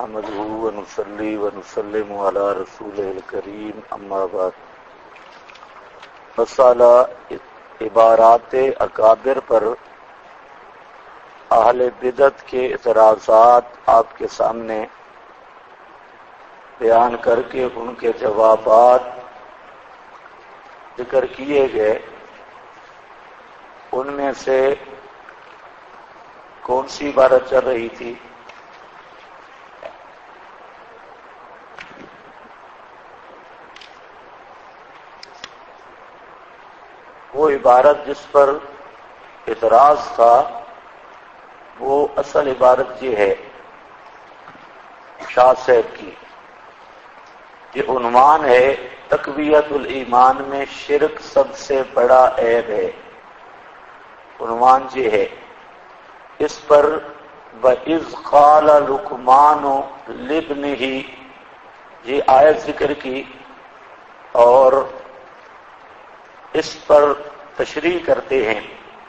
نحمده ونصلي ونسلم على رسوله الكريم اما بعد. مسئلہ عبارات اکابر پر اہل بدعت کے اعتراضات آپ کے سامنے بیان کر کے ان کے جوابات ذکر کیے گئے. ان میں سے کون سی عبارت چل رہی تھی؟ وہ عبارت جس پر اعتراض تھا وہ اصل عبارت یہ ہے شاہ صاحب کی. یہ عنوان ہے تقویت الایمان میں شرک سب سے بڑا عیب ہے. عنوان یہ ہے. اس پر وَإِذْ قَالَ لُقْمَانُ لِابْنِهِ یہ آیت ذکر کی اور اس پر تشریح کرتے ہیں.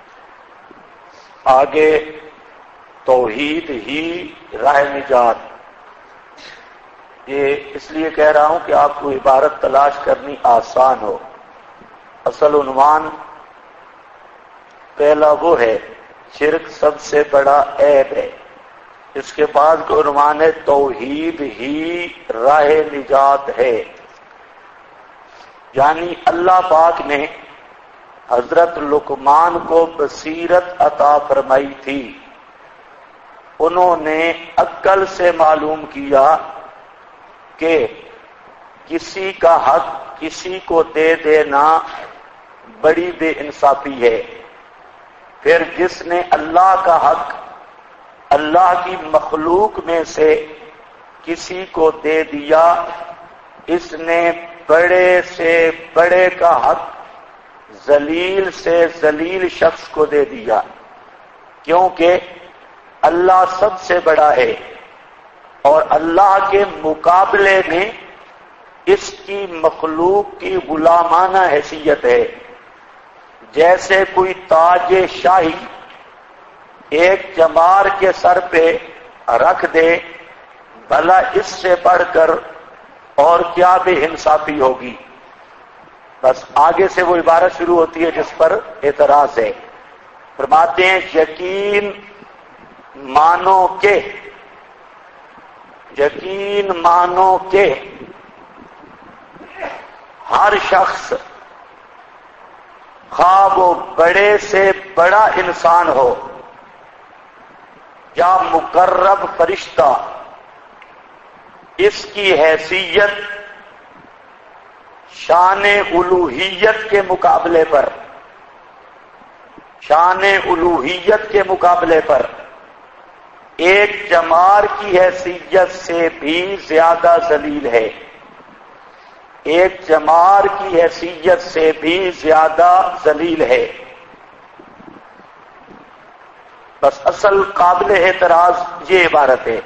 آگے توحید ہی راہ نجات. یہ اس لیے کہہ رہا ہوں کہ آپ کو عبارت تلاش کرنی آسان ہو. اصل عنوان پہلا وہ ہے شرک سب سے بڑا عیب ہے. اس کے بعد کا عنوان ہے توحید ہی راہ نجات ہے. یعنی اللہ پاک نے حضرت لقمان کو بصیرت عطا فرمائی تھی. انہوں نے عقل سے معلوم کیا کہ کسی کا حق کسی کو دے دینا بڑی بے انصافی ہے. پھر جس نے اللہ کا حق اللہ کی مخلوق میں سے کسی کو دے دیا اس نے بڑے سے بڑے کا حق ذلیل سے ذلیل شخص کو دے دیا. کیونکہ اللہ سب سے بڑا ہے اور اللہ کے مقابلے میں اس کی مخلوق کی غلامانہ حیثیت ہے. جیسے کوئی تاج شاہی ایک چمار کے سر پہ رکھ دے بھلا اس سے بڑھ کر اور کیا بے انصافی ہوگی. بس آگے سے وہ عبارت شروع ہوتی ہے جس پر اعتراض ہے. فرماتے ہیں یقین مانو کہ ہر شخص خواہ وہ بڑے سے بڑا انسان ہو یا مقرب فرشتہ اس کی حیثیت شان الوہیت کے مقابلے پر ایک چمار کی حیثیت سے بھی زیادہ ذلیل ہے. ایک چمار کی حیثیت سے بھی زیادہ ذلیل ہے. بس اصل قابل اعتراض یہ عبارت ہے.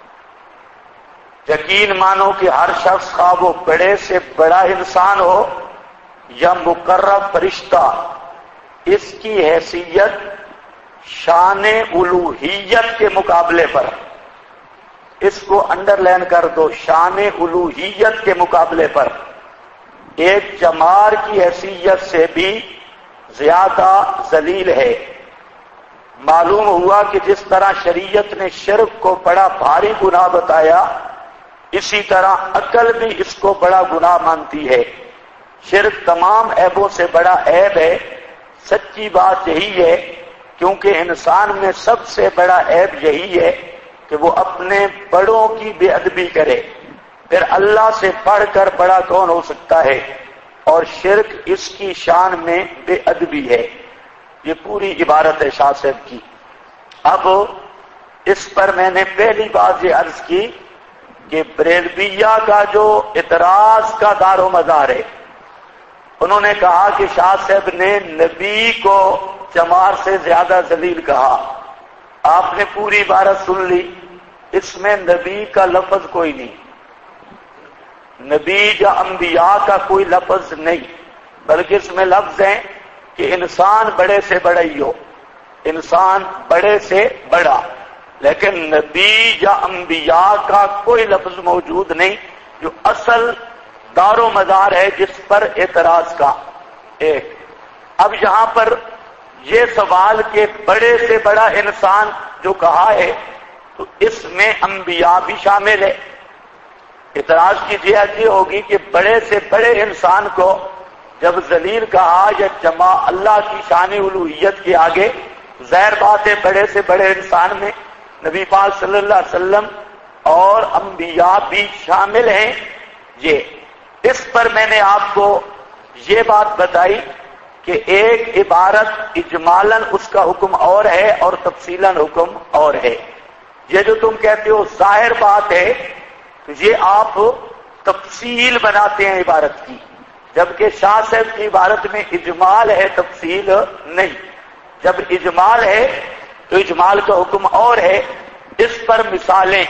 یقین مانو کہ ہر شخص خواہ وہ بڑے سے بڑا انسان ہو یا مقرب فرشتہ اس کی حیثیت شان الوہیت کے مقابلے پر. اس کو انڈر لائن کر دو. شان الوہیت کے مقابلے پر ایک چمار کی حیثیت سے بھی زیادہ ذلیل ہے. معلوم ہوا کہ جس طرح شریعت نے شرک کو بڑا بھاری گناہ بتایا اسی طرح عقل بھی اس کو بڑا گناہ مانتی ہے. شرک تمام عیبوں سے بڑا عیب ہے. سچی بات یہی ہے کیونکہ انسان میں سب سے بڑا عیب یہی ہے کہ وہ اپنے بڑوں کی بے ادبی کرے. پھر اللہ سے بڑھ کر بڑا کون ہو سکتا ہے؟ اور شرک اس کی شان میں بے ادبی ہے. یہ پوری عبارت ہے شاہ صاحب کی. اب اس پر میں نے پہلی بات یہ عرض کی کہ بریلویہ کا جو اعتراض کا دار و مدار ہے انہوں نے کہا کہ شاہ صاحب نے نبی کو چمار سے زیادہ ذلیل کہا. آپ نے پوری عبارت سن لی. اس میں نبی کا لفظ کوئی نہیں. نبی یا انبیاء کا کوئی لفظ نہیں بلکہ اس میں لفظ ہیں کہ انسان بڑے سے بڑا ہی ہو. انسان بڑے سے بڑا لیکن نبی یا انبیاء کا کوئی لفظ موجود نہیں جو اصل دار و مدار ہے جس پر اعتراض کا ایک۔ اب یہاں پر یہ سوال کہ بڑے سے بڑا انسان جو کہا ہے تو اس میں انبیاء بھی شامل ہے۔ اعتراض کی جہت یہ ہوگی کہ بڑے سے بڑے انسان کو جب ذلیل کہا یا جمع اللہ کی شان الوہیت کے آگے، ظاہر بات ہے بڑے سے بڑے انسان میں نبی پاک صلی اللہ علیہ وسلم اور انبیاء بھی شامل ہیں۔ یہ اس پر میں نے آپ کو یہ بات بتائی کہ ایک عبارت اجمالاً اس کا حکم اور ہے اور تفصیلاً حکم اور ہے۔ یہ جو تم کہتے ہو ظاہر بات ہے تو یہ آپ تفصیل بناتے ہیں عبارت کی، جبکہ شاہ صاحب کی عبارت میں اجمال ہے، تفصیل نہیں۔ جب اجمال ہے تو اجمال کا حکم اور ہے۔ اس پر مثالیں،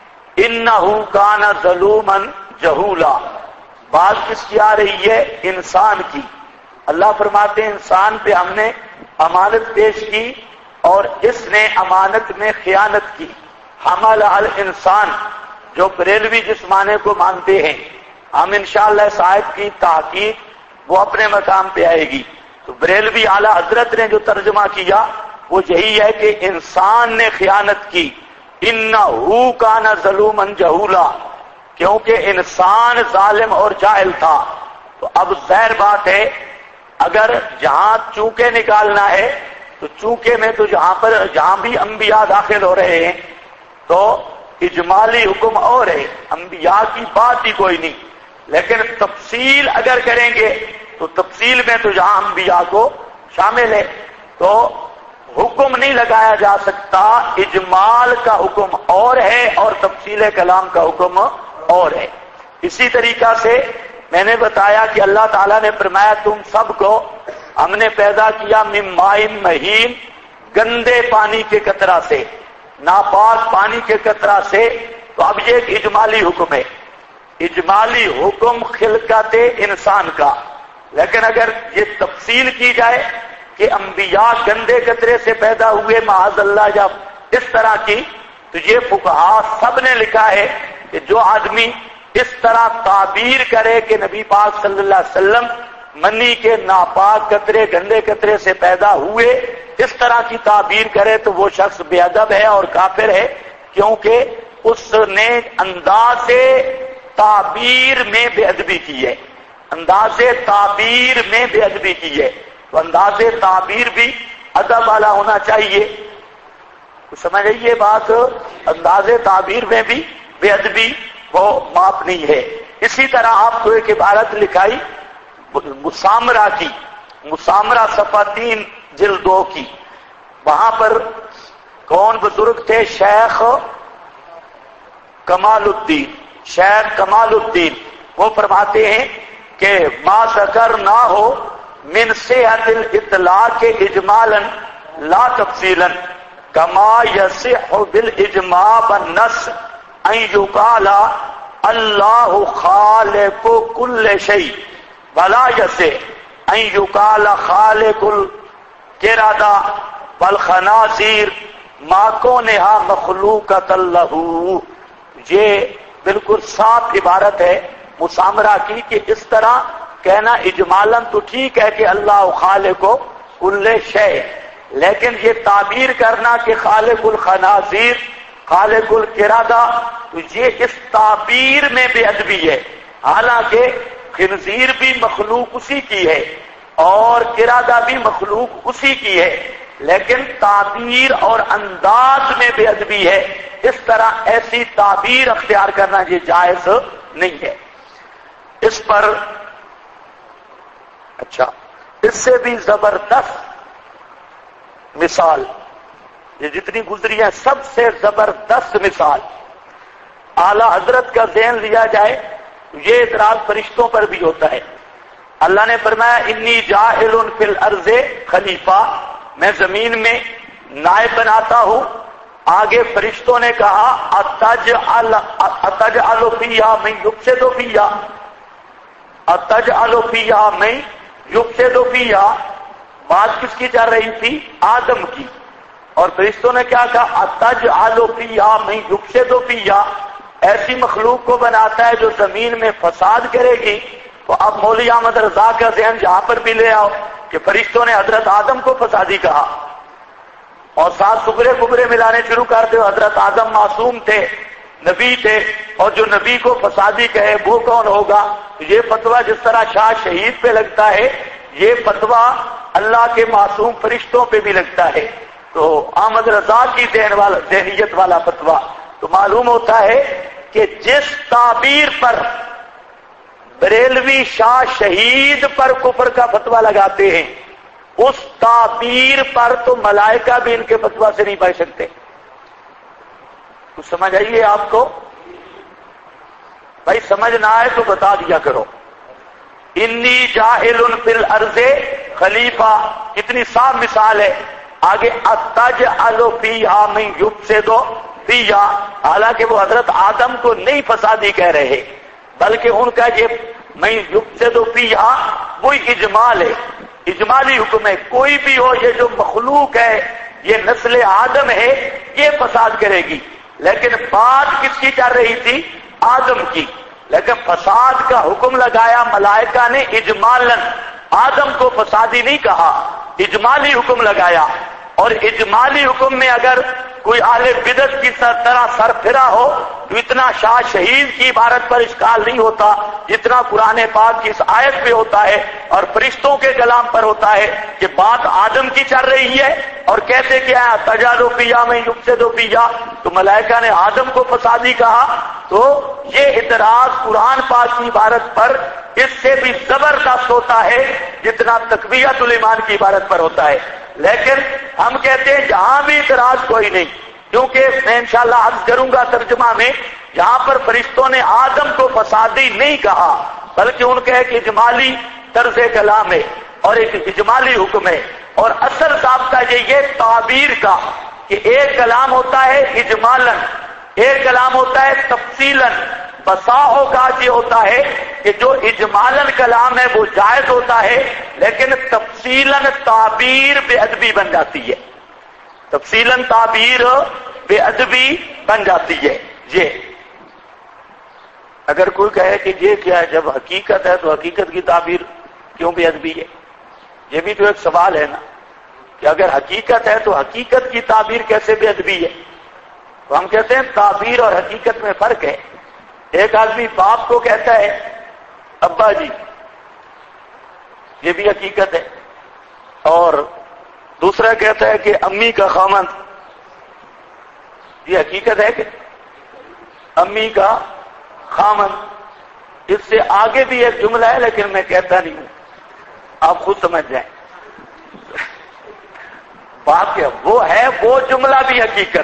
انہو کان ظلوما جہولا، بات کس کی آ رہی ہے؟ انسان کی۔ اللہ فرماتے ہیں انسان پہ ہم نے امانت پیش کی اور اس نے امانت میں خیانت کی۔ حمل الانسان، جو بریلوی جس معنی کو مانتے ہیں، ہم انشاءاللہ اس آیت کی تحقیق وہ اپنے مقام پہ آئے گی۔ تو بریلوی اعلی حضرت نے جو ترجمہ کیا وہ یہی ہے کہ انسان نے خیانت کی، انہو کان ظلوما جہولا، کیونکہ انسان ظالم اور جاہل تھا۔ تو اب ظاہر بات ہے اگر جہاں چونکے نکالنا ہے تو چونکے میں تو جہاں بھی انبیاء داخل ہو رہے ہیں تو اجمالی حکم اور ہے، انبیاء کی بات ہی کوئی نہیں۔ لیکن تفصیل اگر کریں گے تو تفصیل میں تو جہاں انبیاء کو شامل ہے تو حکم نہیں لگایا جا سکتا، اجمال کا حکم اور ہے اور تفصیل کلام کا حکم اور ہے۔ اسی طریقہ سے میں نے بتایا کہ اللہ تعالیٰ نے فرمایا تم سب کو ہم نے پیدا کیا من ماء مہین، گندے پانی کے قطرہ سے، ناپاک پانی کے قطرہ سے۔ تو اب یہ ایک اجمالی حکم ہے، اجمالی حکم خلقت انسان کا۔ لیکن اگر یہ تفصیل کی جائے کہ انبیاء گندے قطرے سے پیدا ہوئے معاذ اللہ جب اس طرح کی، تو یہ فقہا سب نے لکھا ہے کہ جو آدمی اس طرح تعبیر کرے کہ نبی پاک صلی اللہ علیہ وسلم منی کے ناپاک قطرے گندے قطرے سے پیدا ہوئے، اس طرح کی تعبیر کرے تو وہ شخص بے ادب ہے اور کافر ہے، کیونکہ اس نے انداز تعبیر میں بے ادبی کی ہے، انداز تعبیر میں بے ادبی کی ہے۔ تو انداز تعبیر بھی ادب والا ہونا چاہیے، سمجھ رہیے بات؟ انداز تعبیر میں بھی بے ادبی وہ معاف نہیں ہے۔ اسی طرح آپ کو ایک عبارت لکھائی مسامرہ کی، مسامرہ صفحہ 3 جلد 2 کی، وہاں پر کون بزرگ تھے؟ شیخ کمال الدین، شیخ کمال الدین، وہ فرماتے ہیں کہ ما ذکر نہ ہو من صحت الاطلاق اجمالا لا تفصیلا کما یصح بالاجماع والنص ان یقال اللہ خالق کل شیء ولا یصح ان یقال خالق القردہ والخنازیر ما کونہا مخلوقۃ لہ۔ یہ بالکل صاف عبارت ہے مسامرہ کی کہ اس طرح کہنا اجمالاً تو ٹھیک ہے کہ اللہ خالق کل شیء، لیکن یہ تعبیر کرنا کہ خالق الخنازیر خالق القردہ، تو یہ اس تعبیر میں بے ادبی ہے۔ حالانکہ خنزیر بھی مخلوق اسی کی ہے اور قردہ بھی مخلوق اسی کی ہے، لیکن تعبیر اور انداز میں بے ادبی ہے۔ اس طرح ایسی تعبیر اختیار کرنا یہ جائز نہیں ہے۔ اس پر اچھا اس سے بھی زبردست مثال، یہ جتنی گزری ہے سب سے زبردست مثال اعلی حضرت کا ذہن لیا جائے، یہ اعتراض فرشتوں پر بھی ہوتا ہے۔ اللہ نے فرمایا انی جاعل فی الارض خلیفہ، میں زمین میں نائب بناتا ہوں۔ آگے فرشتوں نے کہا اتجعل فیہا من یفسد فیہا، اتجعل فیہا من یفسد فیہا، بات کس کی چل رہی تھی؟ آدم کی۔ اور فرشتوں نے کیا کہا اتجعل فیہا من یفسد فیہا، ایسی مخلوق کو بناتا ہے جو زمین میں فساد کرے گی. تو اب مولوی احمد رضا کا ذہن جہاں پر بھی لے آؤ کہ فرشتوں نے حضرت آدم کو فسادی کہا اور ساتھ سغرے کبرے ملانے شروع کر دے. حضرت آدم معصوم تھے، نبی تھے، اور جو نبی کو فسادی کہے وہ کون ہوگا؟ یہ فتویٰ جس طرح شاہ شہید پہ لگتا ہے، یہ فتویٰ اللہ کے معصوم فرشتوں پہ بھی لگتا ہے. تو احمد رضا کی ذہنیت والا فتویٰ. تو معلوم ہوتا ہے کہ جس تعبیر پر بریلوی شاہ شہید پر کفر کا فتویٰ لگاتے ہیں، اس تعبیر پر تو ملائکہ بھی ان کے فتویٰ سے نہیں بچ سکتے. کچھ سمجھ آئیے آپ کو؟ بھائی سمجھ نہ آئے تو بتا دیا کرو. انی جاعل فی الارض خلیفہ، کتنی صاف مثال ہے. آگے اتجعل فیہا من یفسد فیہا، حالانکہ وہ حضرت آدم کو نہیں فسادی کہہ رہے، بلکہ ان کا یہ من یفسد فیہا وہی اجمال ہے، اجمالی حکم ہے. کوئی بھی ہو، یہ جو مخلوق ہے، یہ نسل آدم ہے، یہ فساد کرے گی. لیکن بات کس کی کر رہی تھی؟ آدم کی. لیکن فساد کا حکم لگایا ملائکہ نے اجمالاً، آدم کو فسادی نہیں کہا، اجمالی حکم لگایا. اور اجمالی حکم میں اگر کوئی اہل بدعت کی طرح سر پھرا ہو تو اتنا شاہ شہید کی عبارت پر اشکال نہیں ہوتا جتنا قرآن پاک کی اس آیت پہ ہوتا ہے اور فرشتوں کے کلام پر ہوتا ہے کہ بات آدم کی چل رہی ہے اور کہتے کیا ہے تجعل فیہا من یفسد فیہا، تو ملائکہ نے آدم کو فسادی کہا. تو یہ اعتراض قرآن پاک کی عبارت پر اس سے بھی زبردست ہوتا ہے جتنا تقویۃ الایمان کی عبارت پر ہوتا ہے. لیکن ہم کہتے ہیں جہاں بھی اعتراض کوئی نہیں، کیونکہ میں انشاءاللہ عرض کروں گا ترجمہ میں، جہاں پر فرشتوں نے آدم کو فسادی نہیں کہا بلکہ ان کا ایک اجمالی طرز کلام ہے اور ایک اجمالی حکم ہے. اور اصل ضابطہ یہ تعبیر کا کہ ایک کلام ہوتا ہے اجمالاً، ایک کلام ہوتا ہے تفصیلاً. بسا اوقات یہ ہوتا ہے کہ جو اجمالاً کلام ہے وہ جائز ہوتا ہے، لیکن تفصیلاً تعبیر بے ادبی بن جاتی ہے، تفصیلاً تعبیر بے ادبی بن جاتی ہے. یہ اگر کوئی کہے کہ یہ کیا ہے، جب حقیقت ہے تو حقیقت کی تعبیر کیوں بے ادبی ہے؟ یہ بھی تو ایک سوال ہے نا کہ اگر حقیقت ہے تو حقیقت کی تعبیر کیسے بے ادبی ہے؟ تو ہم کہتے ہیں تعبیر اور حقیقت میں فرق ہے. ایک آدمی باپ کو کہتا ہے ابا جی، یہ بھی حقیقت ہے، اور دوسرا کہتا ہے کہ امی کا خامند، یہ حقیقت ہے کہ امی کا خامند. اس سے آگے بھی ایک جملہ ہے لیکن میں کہتا نہیں ہوں، آپ خود سمجھ جائیں. بات کیا وہ ہے، وہ جملہ بھی حقیقت،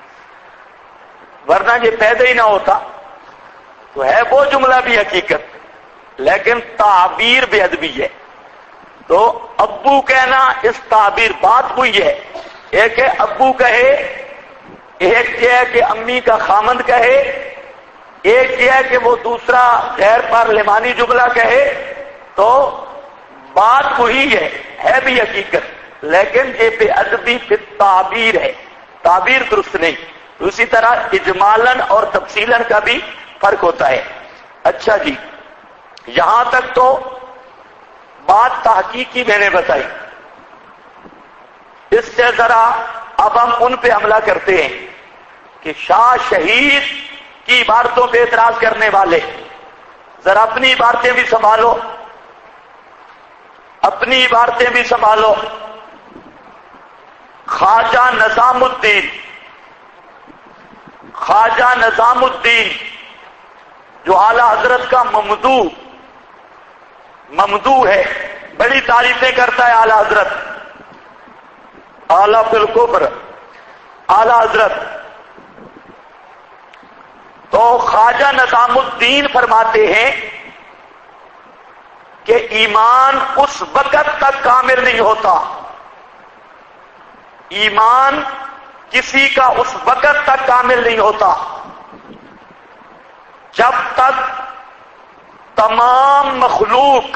ورنہ یہ پیدا ہی نہ ہوتا. تو ہے وہ جملہ بھی حقیقت لیکن تعبیر بے ادبی ہے. تو ابو کہنا اس تعبیر، بات ہوئی ہے، ایک ہے ابو کہے، ایک یہ ہے کہ امی کا خامند کہے، ایک یہ ہے کہ وہ دوسرا غیر پارلیمانی جملہ کہے. تو بات وہی ہے بھی حقیقت، لیکن یہ بے ادبی پھر تعبیر ہے، تعبیر درست نہیں. اسی طرح اجمالاً اور تفصیلاً کا بھی فرق ہوتا ہے. اچھا جی، یہاں تک تو بات تحقیقی میں نے بتائی. اس سے ذرا اب ہم ان پہ حملہ کرتے ہیں کہ شاہ شہید کی عبارتوں پہ اعتراض کرنے والے ذرا اپنی عبارتیں بھی سنبھالو، اپنی عبارتیں بھی سنبھالو. خواجہ نظام الدین، خواجہ نظام الدین جو اعلی حضرت کا ممدوح ہے، بڑی تعریفیں کرتا ہے اعلی حضرت، اعلی فی الکبر اعلی حضرت. تو خواجہ نظام الدین فرماتے ہیں کہ ایمان اس وقت تک کامل نہیں ہوتا، ایمان کسی کا اس وقت تک کامل نہیں ہوتا جب تک تمام مخلوق،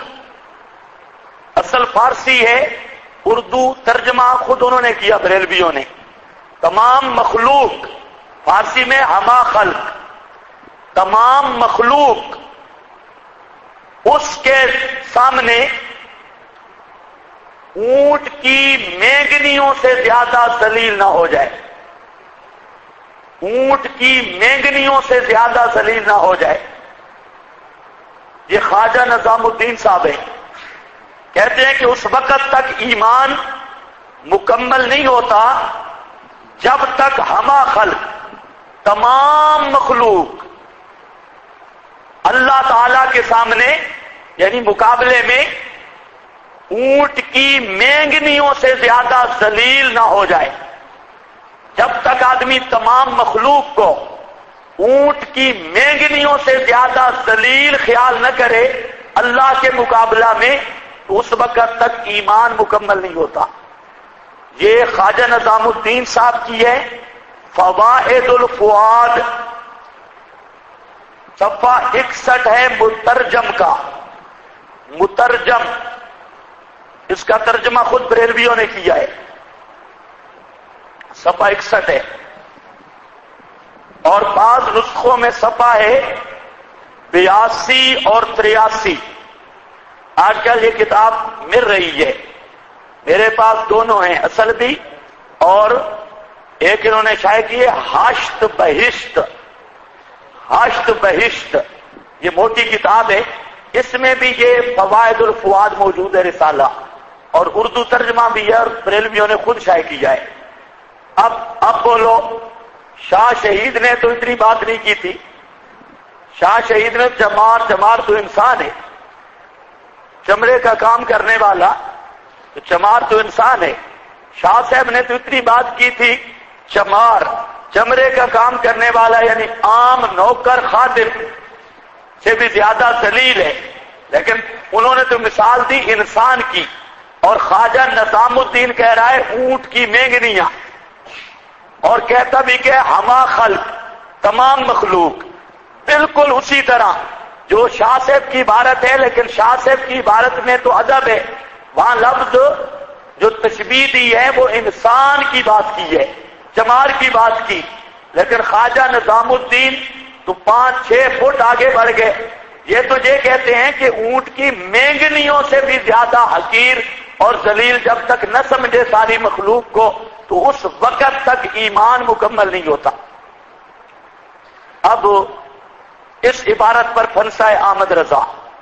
اصل فارسی ہے، اردو ترجمہ خود انہوں نے کیا بریلویوں نے، تمام مخلوق، فارسی میں ہما خلق، تمام مخلوق اس کے سامنے اونٹ کی مینگنیوں سے زیادہ ذلیل نہ ہو جائے، اونٹ کی مینگنیوں سے زیادہ ذلیل نہ ہو جائے۔ یہ خواجہ نظام الدین صاحب ہیں، کہتے ہیں کہ اس وقت تک ایمان مکمل نہیں ہوتا جب تک ہما خلق، تمام مخلوق اللہ تعالی کے سامنے یعنی مقابلے میں اونٹ کی مینگنیوں سے زیادہ ذلیل نہ ہو جائے۔ جب تک آدمی تمام مخلوق کو اونٹ کی مینگنیوں سے زیادہ ذلیل خیال نہ کرے اللہ کے مقابلہ میں، تو اس وقت تک ایمان مکمل نہیں ہوتا۔ یہ خواجہ نظام الدین صاحب کی ہے فوائد الفؤاد، صفحہ 61 ہے مترجم کا، مترجم اس کا ترجمہ خود بریلویوں نے کیا ہے، صفحہ 61 ہے، اور بعض نسخوں میں صفحہ ہے 82 اور 83۔ آج کل یہ کتاب مل رہی ہے، میرے پاس دونوں ہیں، اصل بھی اور ایک انہوں نے شائع کی ہے ہاشت بہشت، ہاشت بہشت، یہ موٹی کتاب ہے، اس میں بھی یہ فوائد الفؤاد موجود ہے رسالہ، اور اردو ترجمہ بھی ہے اور بریلویوں نے خود شائع کیا ہے۔ اب بولو، شاہ شہید نے تو اتنی بات نہیں کی تھی، شاہ شہید نے چمار تو انسان ہے، چمڑے کا کام کرنے والا، تو چمار تو انسان ہے۔ شاہ صاحب نے تو اتنی بات کی تھی، چمار چمڑے کا کام کرنے والا یعنی عام نوکر خادم سے بھی زیادہ ذلیل ہے، لیکن انہوں نے تو مثال دی انسان کی، اور خواجہ نظام الدین کہہ رہا ہے اونٹ کی مینگنیاں، اور کہتا بھی کہ ہما خلق، تمام مخلوق، بالکل اسی طرح جو شاہ صاحب کی عبارت ہے، لیکن شاہ صاحب کی عبارت میں تو ادب ہے، وہاں لفظ جو تشبیہ دی ہے وہ انسان کی بات کی ہے، چمار کی بات کی، لیکن خواجہ نظام الدین تو 5-6 فٹ آگے بڑھ گئے، یہ تو یہ کہتے ہیں کہ اونٹ کی مینگنیوں سے بھی زیادہ حقیر اور ذلیل جب تک نہ سمجھے ساری مخلوق کو، تو اس وقت تک ایمان مکمل نہیں ہوتا۔ اب اس عبارت پر پھنسا ہے احمد رضا،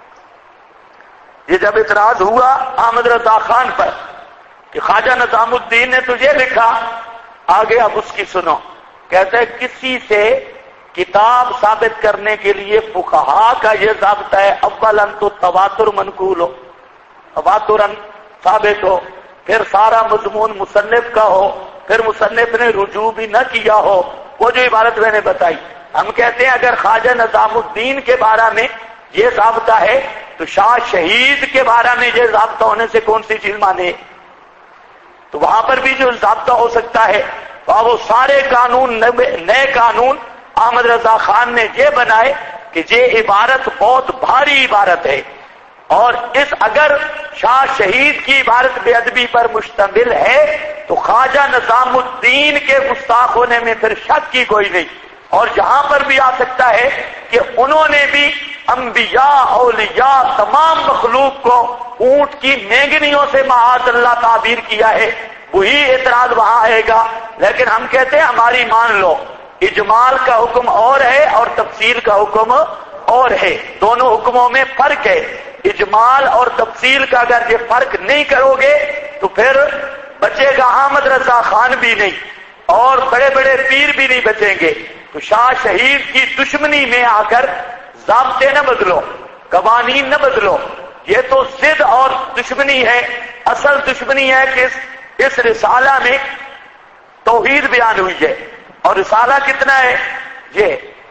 یہ جب اعتراض ہوا احمد رضا خان پر کہ خواجہ نظام الدین نے تو یہ لکھا، آگے اب اس کی سنو، کہتے ہیں کسی سے کتاب ثابت کرنے کے لیے فقہا کا یہ ضابطہ ہے اولاً تو تواتر منقول ہو، تواتراً ثابت ہو، پھر سارا مضمون مصنف کا ہو، پھر مصنف نے رجوع بھی نہ کیا ہو، وہ جو عبارت میں نے بتائی۔ ہم کہتے ہیں اگر خواجہ نظام الدین کے بارے میں یہ ضابطہ ہے تو شاہ شہید کے بارے میں یہ ضابطہ ہونے سے کون سی چیز مانے؟ تو وہاں پر بھی جو ضابطہ ہو سکتا ہے، وہ سارے قانون، نئے قانون احمد رضا خان نے یہ بنائے کہ یہ عبارت بہت بھاری عبارت ہے، اور اگر شاہ شہید کی عبارت بے ادبی پر مشتمل ہے تو خواجہ نظام الدین کے گستاخ ہونے میں پھر شک کی کوئی نہیں، اور جہاں پر بھی آ سکتا ہے کہ انہوں نے بھی انبیاء، اولیاء، تمام مخلوق کو اونٹ کی مینگنیوں سے معاذ اللہ تعبیر کیا ہے، وہی اعتراض وہاں آئے گا۔ لیکن ہم کہتے ہیں ہماری مان لو، اجمال کا حکم اور ہے اور تفصیل کا حکم اور ہے، دونوں حکموں میں فرق ہے۔ اجمال اور تفصیل کا اگر یہ فرق نہیں کرو گے تو پھر بچے گا احمد رضا خان بھی نہیں اور بڑے بڑے پیر بھی نہیں بچیں گے۔ تو شاہ شہید کی دشمنی میں آ کر ضابطے نہ بدلو، قوانین نہ بدلو، یہ تو ضد اور دشمنی ہے۔ اصل دشمنی ہے کہ اس رسالہ میں توحید بیان ہوئی ہے، اور رسالہ کتنا ہے؟ یہ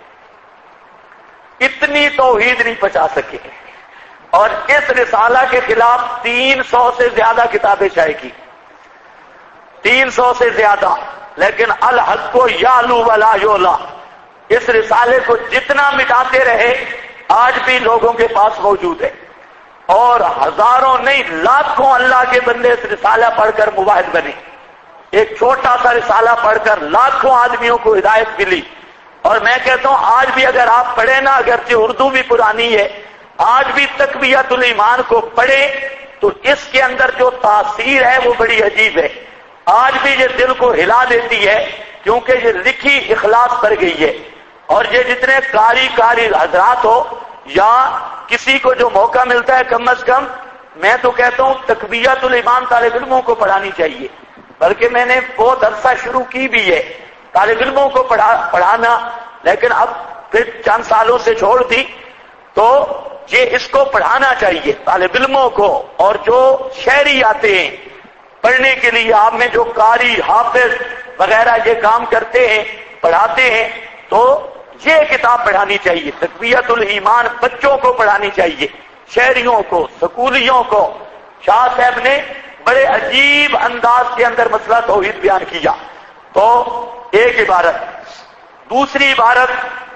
اتنی توحید نہیں پہنچا سکے، اور اس رسالہ کے خلاف 300 سے زیادہ کتابیں شائع کی، 300 سے زیادہ، لیکن الحق کو یعلو ولا یعلا، اس رسالے کو جتنا مٹاتے رہے آج بھی لوگوں کے پاس موجود ہے، اور ہزاروں نہیں لاکھوں اللہ کے بندے اس رسالہ پڑھ کر موحد بنے، ایک چھوٹا سا رسالہ پڑھ کر لاکھوں آدمیوں کو ہدایت ملی. اور میں کہتا ہوں آج بھی اگر آپ پڑھیں نا، اگرچہ اردو بھی پرانی ہے، آج بھی تقویۃ الایمان کو پڑھیں تو اس کے اندر جو تاثیر ہے وہ بڑی عجیب ہے. آج بھی یہ دل کو ہلا دیتی ہے، کیونکہ یہ لکھی اخلاص پر گئی ہے. اور یہ جتنے قاری حضرات ہو یا کسی کو جو موقع ملتا ہے، کم از کم میں تو کہتا ہوں تقویۃ الایمان طالب علموں کو پڑھانی چاہیے. بلکہ میں نے بہت عرصہ شروع کی بھی ہے طالب علموں کو پڑھانا، لیکن اب پھر چند سالوں سے چھوڑ دی. تو یہ اس کو پڑھانا چاہیے طالب علموں کو. اور جو شہری آتے ہیں پڑھنے کے لیے، آپ میں جو قاری حافظ وغیرہ یہ کام کرتے ہیں، پڑھاتے ہیں، تو یہ کتاب پڑھانی چاہیے. تقویۃ الایمان بچوں کو پڑھانی چاہیے، شہریوں کو، سکولیوں کو. شاہ صاحب نے بڑے عجیب انداز کے اندر مسئلہ توحید بیان کیا. تو ایک عبارت. دوسری عبارت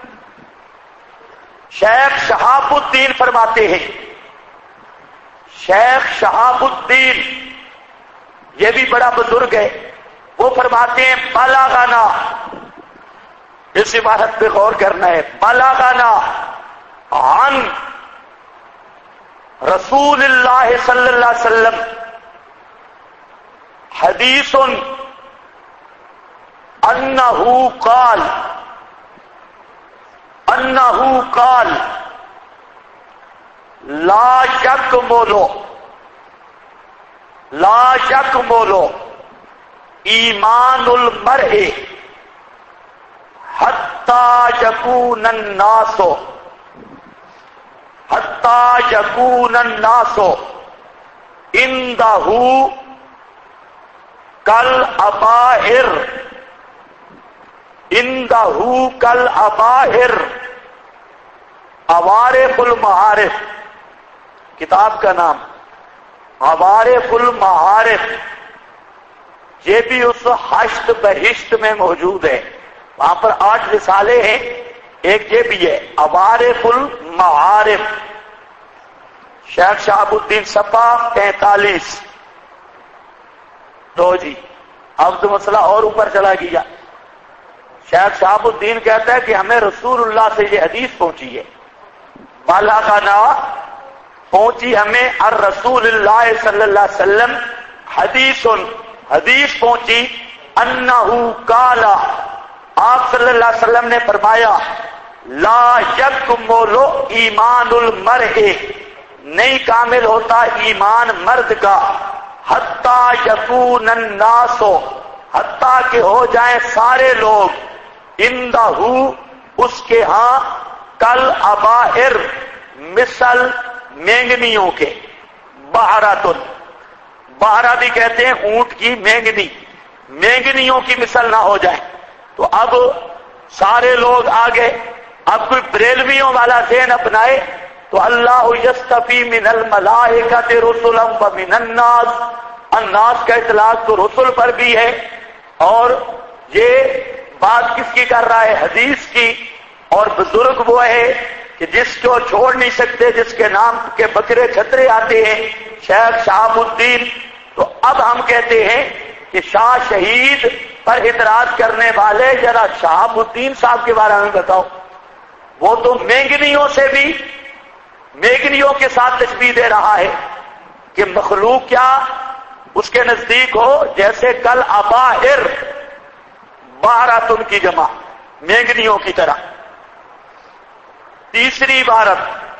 شیخ شہاب الدین فرماتے ہیں، شیخ شہاب الدین یہ بھی بڑا بزرگ ہے، وہ فرماتے ہیں بلغنا، اس عبارت پہ غور کرنا ہے، بلغنا عن رسول اللہ صلی اللہ علیہ وسلم حدیث انہو قال لا یکمل ایمان المرء حتی یکون الناس عندہ کالاباہر عوارف المعارف، کتاب کا نام عوارف المعارف. یہ بھی اس حشت بہشت میں موجود ہے، وہاں پر 8 رسالے ہیں، ایک یہ بھی ہے عوارف المعارف. شیخ شہاب الدین صفحہ 45. تو جی اب تو مسئلہ اور اوپر چلا گیا. شیخ شہاب الدین کہتا ہے کہ ہمیں رسول اللہ سے یہ حدیث پہنچی ہے، بلغنا پہنچی ہمیں الرسول اللہ صلی اللہ علیہ وسلم حدیث پہنچی انہو قال، آپ صلی اللہ علیہ وسلم نے فرمایا لا یکمل ایمان المرء، نہیں کامل ہوتا ایمان مرد کا، حتی یکون الناس، حتیٰ کہ ہو جائیں سارے لوگ، عندہ اس کے ہاں، کل اباہر مثل مینگنیوں کے، بہراتن، بہرا بھی کہتے ہیں اونٹ کی مینگنی، مینگنیوں کی مثل نہ ہو جائیں. تو اب سارے لوگ آگے، اب کوئی بریلویوں والا ذہن اپنائے تو اللہ یصطفی من الملائکۃ رسلا ومن الناس، الناس کا اطلاق تو رسل پر بھی ہے. اور یہ بات کس کی کر رہا ہے؟ حدیث کی. اور بزرگ وہ ہے کہ جس کو چھوڑ نہیں سکتے، جس کے نام کے بکرے چھترے آتے ہیں، شیخ شہاب الدین. تو اب ہم کہتے ہیں کہ شاہ شہید پر اعتراض کرنے والے ذرا شہاب الدین صاحب کے بارے میں بتاؤ. وہ تو مینگنیوں سے بھی، مینگنیوں کے ساتھ تشبیہ دے رہا ہے کہ مخلوق کیا اس کے نزدیک ہو جیسے کل اباہر، بہراتن کی جمع، مینگنیوں کی طرح. تیسری عبارت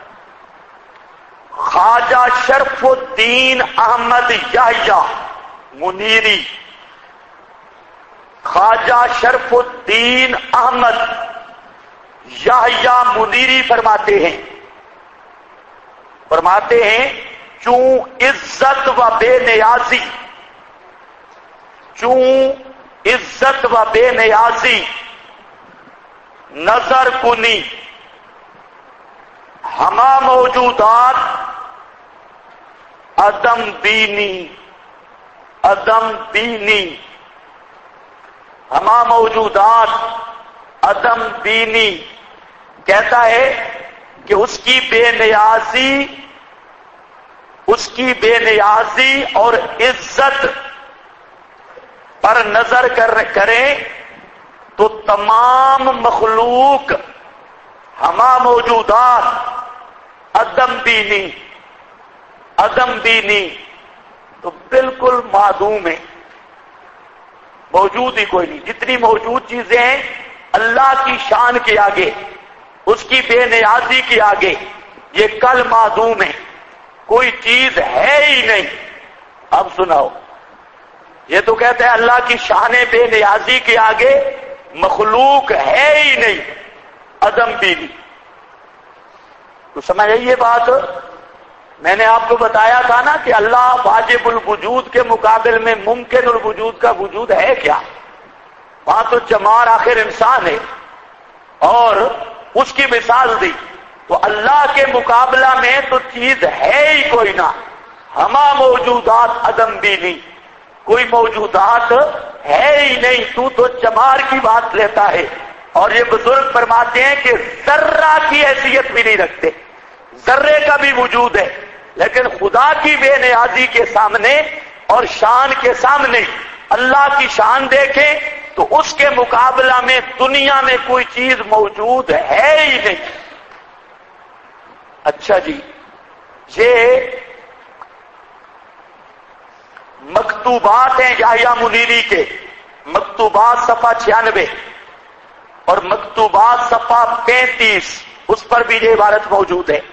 خواجہ شرف الدین احمد یحییٰ منیری، خواجہ شرف الدین احمد یحییٰ منیری فرماتے ہیں چون عزت و بے نیازی، چون عزت و بے نیازی نظر کنی، ہما موجودات عدم بینی، عدم بینی، ہما موجودات عدم بینی. کہتا ہے کہ اس کی بے نیازی اور عزت پر نظر کریں تو تمام مخلوق ہما موجودات عدم بینی تو بالکل معدوم ہے، موجود ہی کوئی نہیں۔ جتنی موجود چیزیں ہیں اللہ کی شان کے آگے، اس کی بے نیازی کے آگے یہ کل معدوم ہے، کوئی چیز ہے ہی نہیں۔ اب سناؤ، یہ تو کہتے ہیں اللہ کی شان بے نیازی کے آگے مخلوق ہے ہی نہیں، عدم بینی۔ تو سمجھ یہ بات؟ میں نے آپ کو بتایا تھا نا کہ اللہ واجب الوجود کے مقابل میں ممکن الوجود کا وجود ہے کیا؟ وہاں تو جمار آخر انسان ہے اور اس کی مثال دی، تو اللہ کے مقابلہ میں تو چیز ہے ہی کوئی نہ، ہما موجودات عدم بینی، کوئی موجودات ہے ہی نہیں، تو جمار کی بات لیتا ہے۔ اور یہ بزرگ فرماتے ہیں کہ ذرہ کی حیثیت بھی نہیں رکھتے، ذرے کا بھی وجود ہے، لیکن خدا کی بے نیازی کے سامنے اور شان کے سامنے اللہ کی شان دیکھیں تو اس کے مقابلہ میں دنیا میں کوئی چیز موجود ہے ہی نہیں۔ اچھا جی، یہ مکتوبات ہیں یحییٰ منیری کے، مکتوبات صفحہ 96 اور مکتوبات صفحہ 35، اس پر بھی یہ عبارت موجود ہے۔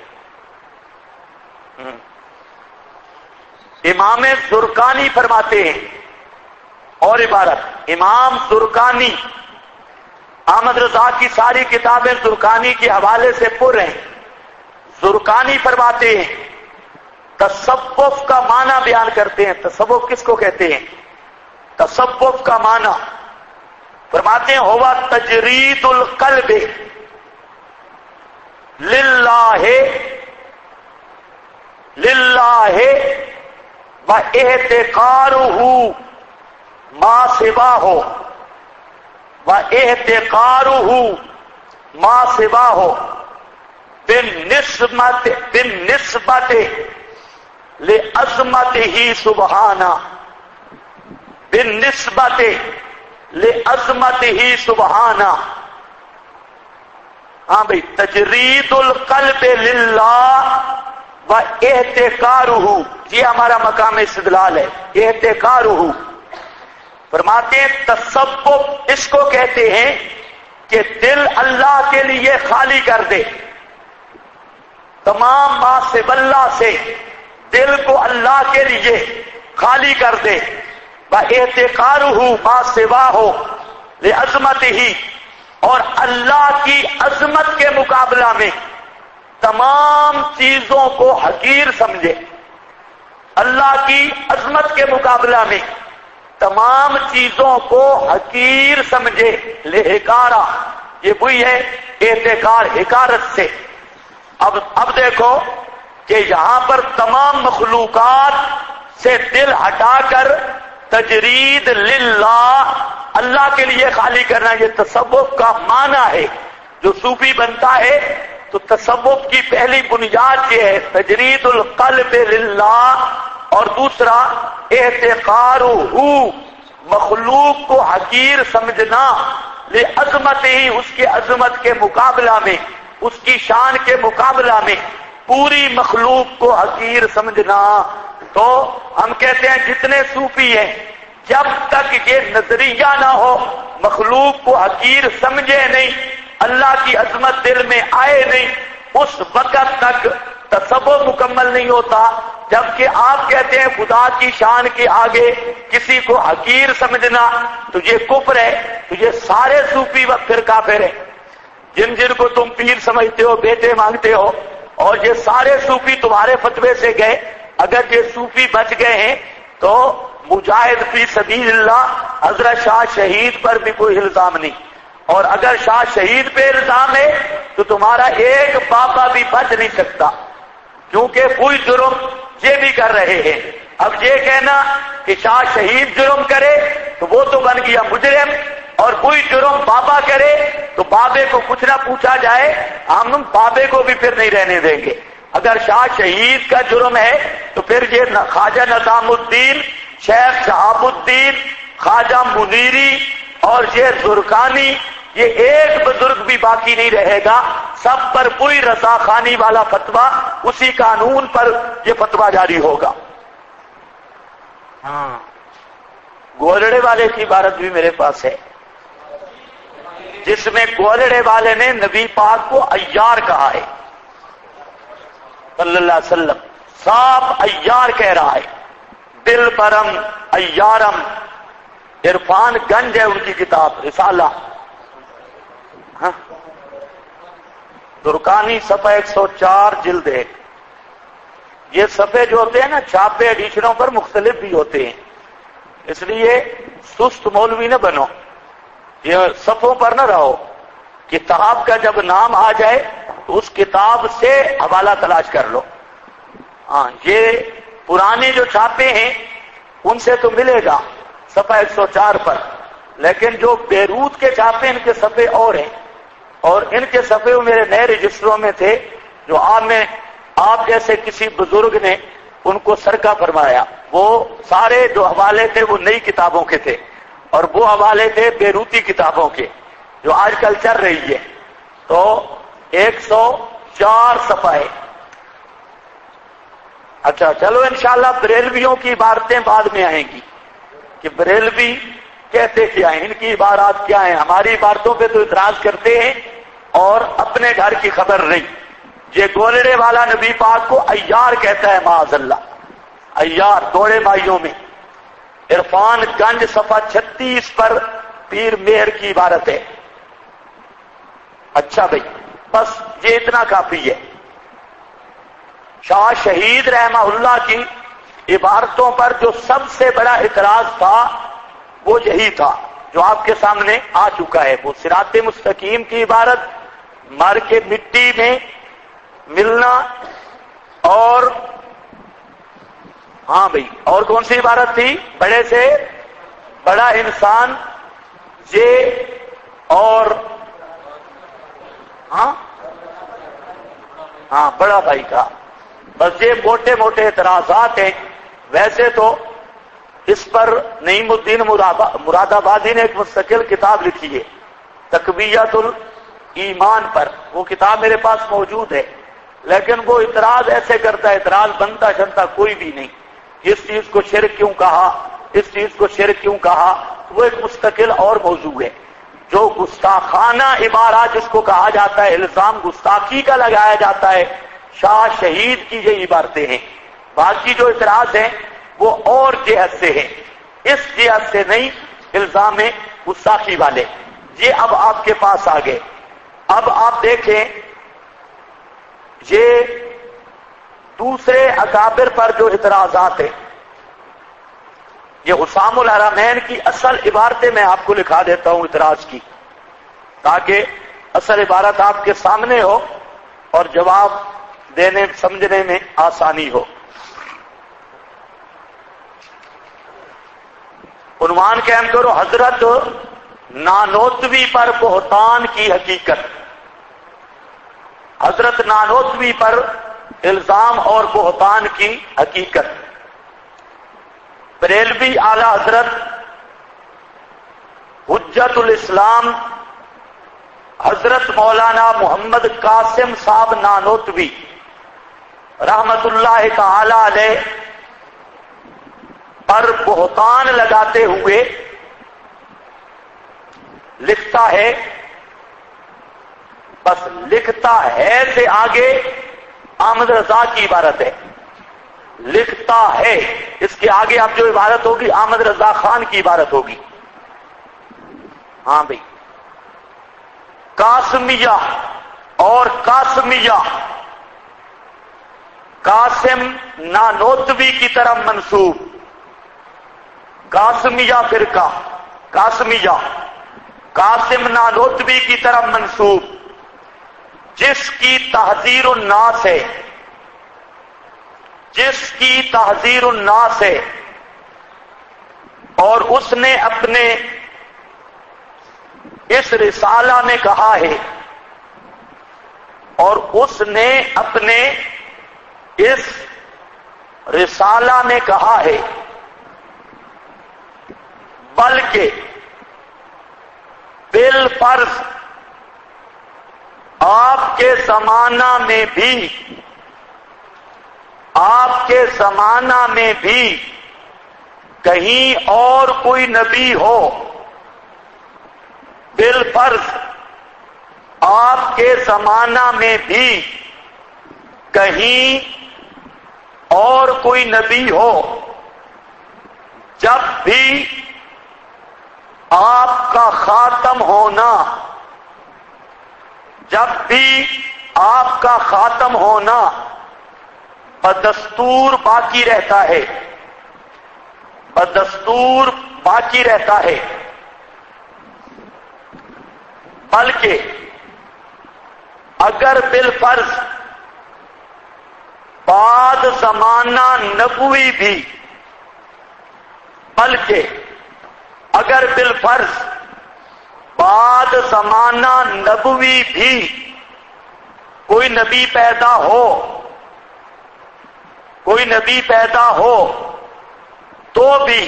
امام زرقانی فرماتے ہیں، اور عبارت امام زرقانی، احمد رضا کی ساری کتابیں زرقانی کے حوالے سے پر ہیں۔ زرقانی فرماتے ہیں، تصوف کا معنی بیان کرتے ہیں۔ تصوف کس کو کہتے ہیں؟ تصوف کا معنی فرماتے ہیں ہوا تجرید القلب للہ و احتقارہ ما سواہ و احتقارہ ما سواہ بالنسبت لعظمتہ سبحانہ، بالنسبت لعظمتہ سبحانہ۔ ہاں بھئی، تجرید القلب للہ و احتقارہ، یہ ہمارا مقام استدلال ہے، احتقارہ۔ فرماتے ہیں تصوف اس کو کہتے ہیں کہ دل اللہ کے لیے خالی کر دے، تمام ما سوی اللہ سے دل کو اللہ کے لیے خالی کر دے، وَاحْتِقَارُهُ مَا سِوَاهُ لِعَظْمَتِهِ، اور اللہ کی عظمت کے مقابلہ میں تمام چیزوں کو حقیر سمجھے، اللہ کی عظمت کے مقابلہ میں تمام چیزوں کو حقیر سمجھے۔ لِحِقَارَ، یہ وہی ہے احتقار، حقارت سے۔ اب دیکھو کہ یہاں پر تمام مخلوقات سے دل ہٹا کر تجرید للہ، اللہ کے لیے خالی کرنا، یہ تصوف کا معنی ہے۔ جو صوفی بنتا ہے تو تصوف کی پہلی بنیاد یہ ہے تجرید القلب للہ، اور دوسرا احتقارہ، مخلوق کو حقیر سمجھنا، لعظمتہ، اس کے عظمت کے مقابلہ میں، اس کی شان کے مقابلہ میں پوری مخلوق کو حقیر سمجھنا۔ تو ہم کہتے ہیں جتنے صوفی ہیں، جب تک یہ نظریہ نہ ہو، مخلوق کو حقیر سمجھے نہیں، اللہ کی عظمت دل میں آئے نہیں، اس وقت تک تصوف مکمل نہیں ہوتا۔ جبکہ آپ کہتے ہیں خدا کی شان کے آگے کسی کو حقیر سمجھنا تو یہ کفر ہے، تو یہ سارے صوفی وقت پھر کافر ہیں۔ جن کو تم پیر سمجھتے ہو، بیٹے مانگتے ہو، اور یہ سارے صوفی تمہارے فتوے سے گئے، اگر یہ صوفی بچ گئے ہیں تو مجاہد فی سبیل اللہ حضرت شاہ شہید پر بھی کوئی الزام نہیں، اور اگر شاہ شہید پہ الزام ہے تو تمہارا ایک بابا بھی بچ نہیں سکتا، کیونکہ کوئی جرم یہ بھی کر رہے ہیں۔ اب یہ کہنا کہ شاہ شہید جرم کرے تو وہ تو بن گیا مجرم، اور کوئی جرم بابا کرے تو بابے کو کچھ نہ پوچھا جائے، ہم بابے کو بھی پھر نہیں رہنے دیں گے۔ اگر شاہ شہید کا جرم ہے تو پھر یہ خواجہ نظام الدین، شیخ شہاب الدین، خواجہ منیری اور یہ زرقانی، یہ ایک بزرگ بھی باقی نہیں رہے گا، سب پر کوئی رضا خانی والا فتویٰ، اسی قانون پر یہ فتویٰ جاری ہوگا۔ ہاں، گولڑے والے کی عبارت بھی میرے پاس ہے، جس میں گولڑے والے نے نبی پاک کو عیار کہا ہے صلی اللہ علیہ وسلم، صاف عیار کہہ رہا ہے، دل برم عیارم، عرفان گنج ہے ان کی کتاب رسالہ۔ ہاں، درکانی صفحہ 104 جلد 1۔ یہ صفحے جو ہوتے ہیں نا چھاپے ایڈیشنوں پر مختلف بھی ہوتے ہیں، اس لیے سست مولوی نہ بنو، یہ صفوں پر نہ رہو، کتاب کا جب نام آ جائے تو اس کتاب سے حوالہ تلاش کر لو۔ ہاں، یہ پرانے جو چھاپے ہیں ان سے تو ملے گا صفحہ 104 پر، لیکن جو بیروت کے چھاپے ان کے صفحے اور ہیں، اور ان کے صفحے میرے نئے رجسٹروں میں تھے جو آپ جیسے کسی بزرگ نے ان کو سرکہ فرمایا، وہ سارے جو حوالے تھے وہ نئی کتابوں کے تھے، اور وہ حوالے تھے بیروتی کتابوں کے جو آج کل چل رہی ہے۔ تو 104 صفحہ ہے۔ اچھا چلو انشاءاللہ بریلویوں کی عبارتیں بعد میں آئیں گی کہ بریلوی کہتے کیا ہیں، ان کی عبارات کیا ہیں، ہماری عبارتوں پہ تو اعتراض کرتے ہیں اور اپنے گھر کی خبر نہیں۔ یہ گولڑے والا نبی پاک کو عیار کہتا ہے، معاذ اللہ، عیار توڑے مائیوں میں۔ عرفان گنج صفحہ 36 پر پیر مہر کی عبارت ہے۔ اچھا بھائی، بس یہ اتنا کافی ہے۔ شاہ شہید رحمہ اللہ کی عبارتوں پر جو سب سے بڑا اعتراض تھا وہ یہی تھا جو آپ کے سامنے آ چکا ہے، وہ صراط مستقیم کی عبارت، مر کے مٹی میں ملنا، اور ہاں بھائی اور کون سی عبارت تھی، بڑے سے بڑا انسان یہ، اور ہاں بڑا بھائی کا، بس یہ موٹے موٹے اعتراضات ہیں۔ ویسے تو اس پر نعیم الدین مراد آبادی نے ایک مستقل کتاب لکھی ہے تقویت الایمان پر، وہ کتاب میرے پاس موجود ہے، لیکن وہ اعتراض ایسے کرتا ہے، اعتراض بنتا شنتا کوئی بھی نہیں، اس چیز کو شرک کیوں کہا، اس چیز کو شرک کیوں کہا، وہ ایک مستقل اور موضوع ہے۔ جو گستاخانہ عبارات جس کو کہا جاتا ہے، الزام گستاخی کا لگایا جاتا ہے، شاہ شہید کی یہ عبارتیں ہیں۔ باقی جو اعتراض ہیں وہ اور جہت سے ہیں، اس جہت سے نہیں، الزام گستاخی والے۔ یہ اب آپ کے پاس آ گئے۔ اب آپ دیکھیں یہ دوسرے اکابر پر جو اعتراضات ہیں، یہ حسام الحرمین کی اصل عبارتیں میں آپ کو لکھا دیتا ہوں اعتراض کی، تاکہ اصل عبارت آپ کے سامنے ہو اور جواب دینے سمجھنے میں آسانی ہو۔ عنوان قائم کرو، حضرت نانوتوی پر بہتان کی حقیقت۔ حضرت نانوتوی پر الزام اور بہتان کی حقیقت۔ بریلوی اعلی حضرت حجت الاسلام حضرت مولانا محمد قاسم صاحب نانوتوی رحمت اللہ تعالی علیہ پر بہتان لگاتے ہوئے لکھتا ہے، بس لکھتا ہے سے آگے احمد رضا کی عبارت ہے، لکھتا ہے، اس کے آگے اب جو عبارت ہوگی احمد رضا خان کی عبارت ہوگی۔ ہاں بھائی، قاسمیہ اور قاسمیہ، قاسم نانوتوی کی طرف منسوب، قاسمیہ فرقہ، قاسمیہ قاسم نانوتوی کی طرف منسوب، جس کی تحذیر الناس ہے، جس کی تحذیر الناس ہے، اور اس نے اپنے اس رسالہ میں کہا ہے، اور اس نے اپنے اس رسالہ میں کہا ہے، بلکہ بالفرض آپ کے زمانہ میں بھی کہیں اور کوئی نبی ہو، بالفرض آپ کے زمانہ میں بھی کہیں اور کوئی نبی ہو، جب بھی آپ کا خاتم ہونا بدستور باقی رہتا ہے، بلکہ اگر بالفرض بعد زمانہ نبوی بھی کوئی نبی پیدا ہو تو بھی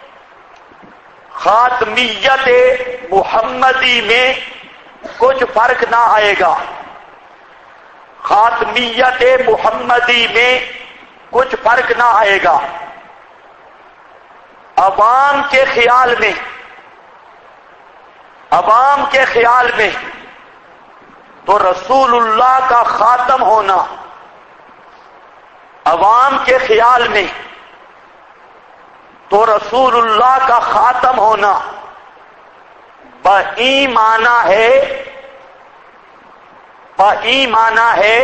خاتمیت محمدی میں کچھ فرق نہ آئے گا، عوام کے خیال میں تو رسول اللہ کا خاتم ہونا، معنی ہے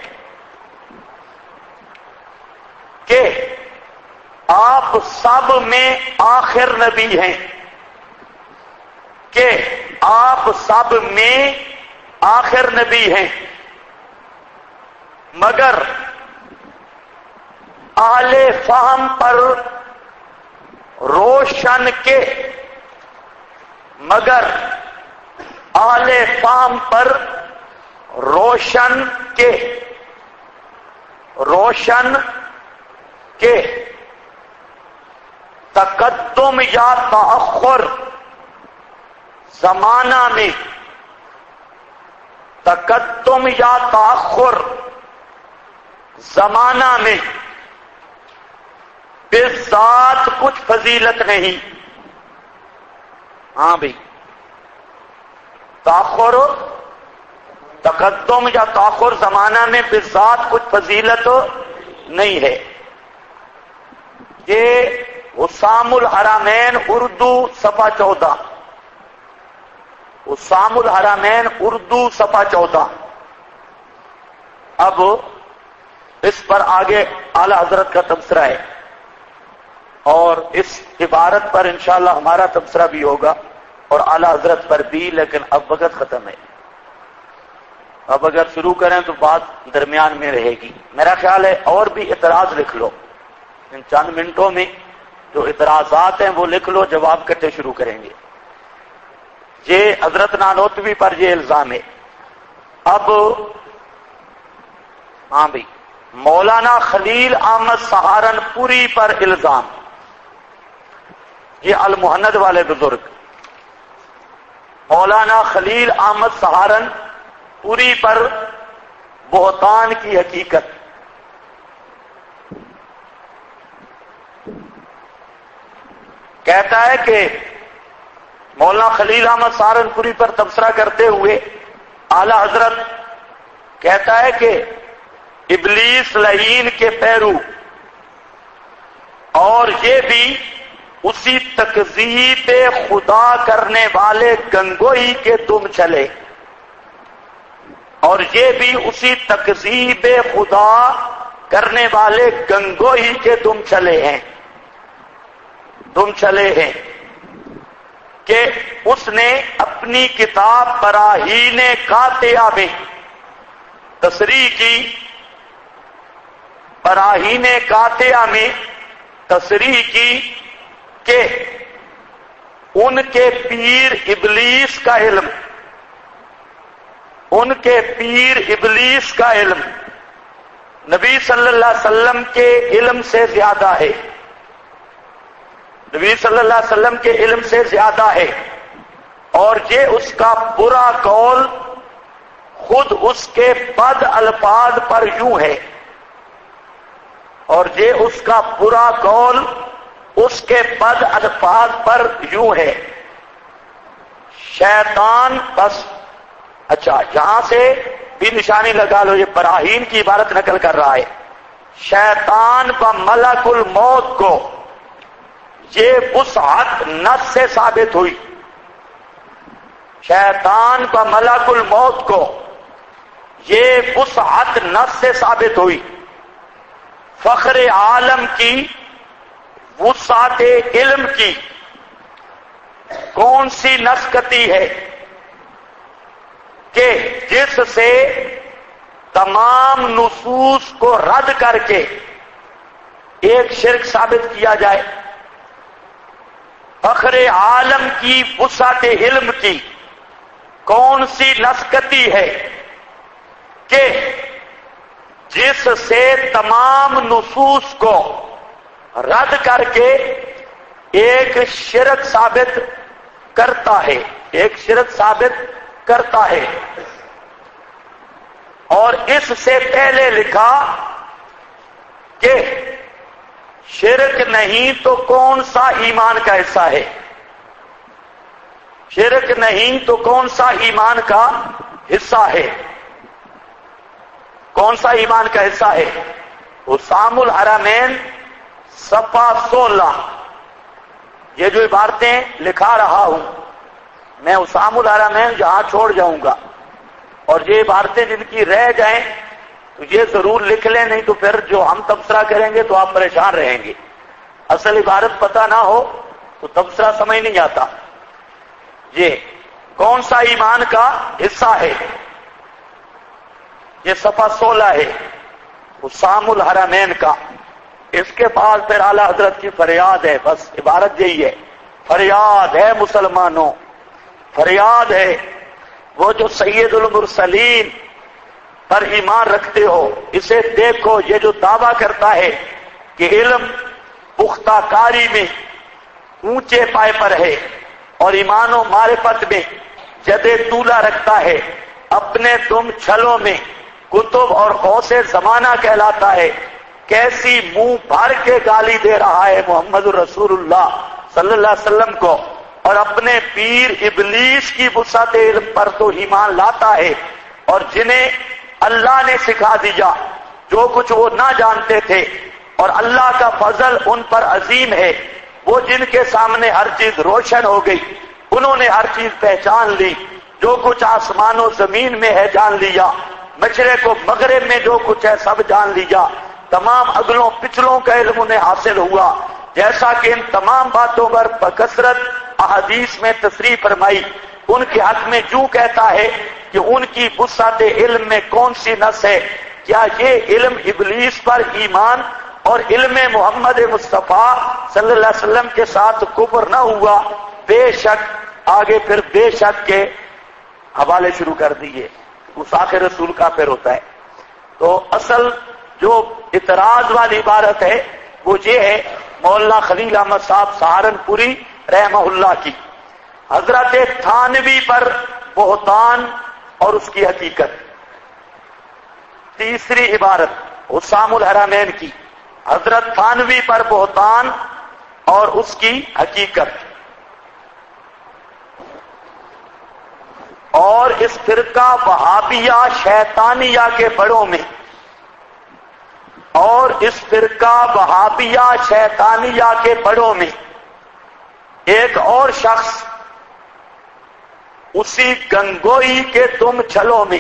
کہ آپ سب میں آخر نبی ہیں، مگر اہل فہم پر روشن کے تقدم یا تاخر زمانہ میں بالذات کچھ فضیلت نہیں۔ ہاں بھائی، تقدم یا تاخر زمانہ میں بالذات کچھ فضیلت نہیں ہے۔ یہ حسام الحرمین اردو صفحہ 14۔ اب اس پر آگے اعلی حضرت کا تبصرہ ہے، اور اس عبارت پر انشاءاللہ ہمارا تبصرہ بھی ہوگا اور اعلی حضرت پر بھی، لیکن اب وقت ختم ہے۔ اب اگر شروع کریں تو بات درمیان میں رہے گی۔ میرا خیال ہے اور بھی اعتراض لکھ لو، ان چند منٹوں میں جو اعتراضات ہیں وہ لکھ لو، جواب کٹے شروع کریں گے۔ یہ حضرت نانوتوی پر یہ الزام ہے۔ اب ہاں بھائی، مولانا خلیل احمد سہارنپوری پر الزام، یہ المہند والے بزرگ مولانا خلیل احمد سہارنپوری پر بہتان کی حقیقت۔ کہتا ہے کہ مولانا خلیل احمد سہارنپوری پر تبصرہ کرتے ہوئے اعلی حضرت کہتا ہے کہ ابلیس لعین کے پیرو، اور یہ بھی اسی تکذیب خدا کرنے والے گنگوئی کے دم چلے، اور یہ بھی اسی تکذیب خدا کرنے والے گنگوئی کے دم چلے ہیں کہ اس نے اپنی کتاب براہین قاطعہ میں تصریح کی، براہین قاطعہ میں تصریح کی کہ ان کے پیر ابلیس کا علم نبی صلی اللہ علیہ وسلم کے علم سے زیادہ ہے، نبی صلی اللہ علیہ وسلم کے علم سے زیادہ ہے، اور یہ اس کا برا قول خود اس کے بد الفاظ پر یوں ہے، اور یہ اس کا برا قول اس کے بد الفاظ پر یوں ہے۔ شیطان بس، اچھا یہاں سے بھی نشانی لگا لو، یہ براہین کی عبارت نقل کر رہا ہے۔ شیطان و ملک الموت کو یہ وسعت نص سے ثابت ہوئی، شیطان و ملک الموت کو یہ وسعت نص سے ثابت ہوئی۔ فخر عالم کی وسعت علم کی کون سی نسکتی ہے کہ جس سے تمام نصوص کو رد کر کے ایک شرک ثابت کیا جائے؟ فخر عالم کی وسعت علم کی کون سی نسکتی ہے کہ جس سے تمام نصوص کو رد کر کے ایک شرک ثابت کرتا ہے، ایک شرک ثابت کرتا ہے؟ اور اس سے پہلے لکھا کہ شرک نہیں تو کون سا ایمان کا حصہ ہے؟ شرک نہیں تو کون سا ایمان کا حصہ ہے؟ کون سا ایمان کا حصہ ہے؟ حسام الحرمین صفحہ 16، یہ جو عبارتیں لکھا رہا ہوں میں حسام الحرمین جہاں چھوڑ جاؤں گا، اور یہ عبارتیں جن کی رہ جائیں تو یہ ضرور لکھ لیں، نہیں تو پھر جو ہم تبصرہ کریں گے تو آپ پریشان رہیں گے۔ اصل عبارت پتہ نہ ہو تو تبصرہ سمجھ نہیں آتا۔ یہ کون سا ایمان کا حصہ ہے؟ یہ صفحہ 16 ہے حسام الحرمین کا۔ اس کے بعد پھر اعلی حضرت کی فریاد ہے، بس عبارت یہی ہے، فریاد ہے مسلمانوں، فریاد ہے وہ جو سید المرسلین پر ایمان رکھتے ہو، اسے دیکھو یہ جو دعویٰ کرتا ہے کہ علم پختہ کاری میں اونچے پائے پر ہے اور ایمان و معرفت میں جد طولہ رکھتا ہے، اپنے تم چھلوں میں کتب اور غوث زمانہ کہلاتا ہے، کیسی منہ بھر کے گالی دے رہا ہے محمد رسول اللہ صلی اللہ علیہ وسلم کو، اور اپنے پیر ابلیس کی وسعت علم پر تو ایمان لاتا ہے، اور جنہیں اللہ نے سکھا دیا جو کچھ وہ نہ جانتے تھے، اور اللہ کا فضل ان پر عظیم ہے، وہ جن کے سامنے ہر چیز روشن ہو گئی، انہوں نے ہر چیز پہچان لی، جو کچھ آسمان و زمین میں ہے جان لیا، مشرق و مغرب میں جو کچھ ہے سب جان لیا، تمام اگلوں پچھلوں کا علم انہیں حاصل ہوا، جیسا کہ ان تمام باتوں پر بکثرت احادیث میں تصریح فرمائی۔ ان کے حق میں جو کہتا ہے کہ ان کی وسعت علم میں کون سی نس ہے؟ کیا یہ علم ابلیس پر ایمان اور علم محمد مصطفیٰ صلی اللہ علیہ وسلم کے ساتھ کفر نہ ہوا؟ بے شک، آگے پھر بے شک کے حوالے شروع کر دیے، گستاخ رسول کافر ہوتا ہے۔ تو اصل جو اعتراض والی عبارت ہے وہ یہ ہے مولانا خلیل احمد صاحب سہارنپوری رحمہ اللہ کی، حضرت تھانوی پر بہتان اور اس کی حقیقت۔ تیسری عبارت حسام الحرمین کی، حضرت تھانوی پر بہتان اور اس کی حقیقت۔ اور اس فرقہ وہابیہ شیطانیہ کے بڑوں میں، اور اس فرقہ وہابیہ شیطانیہ کے بڑوں میں ایک اور شخص اسی گنگوئی کے دم چھلوں میں،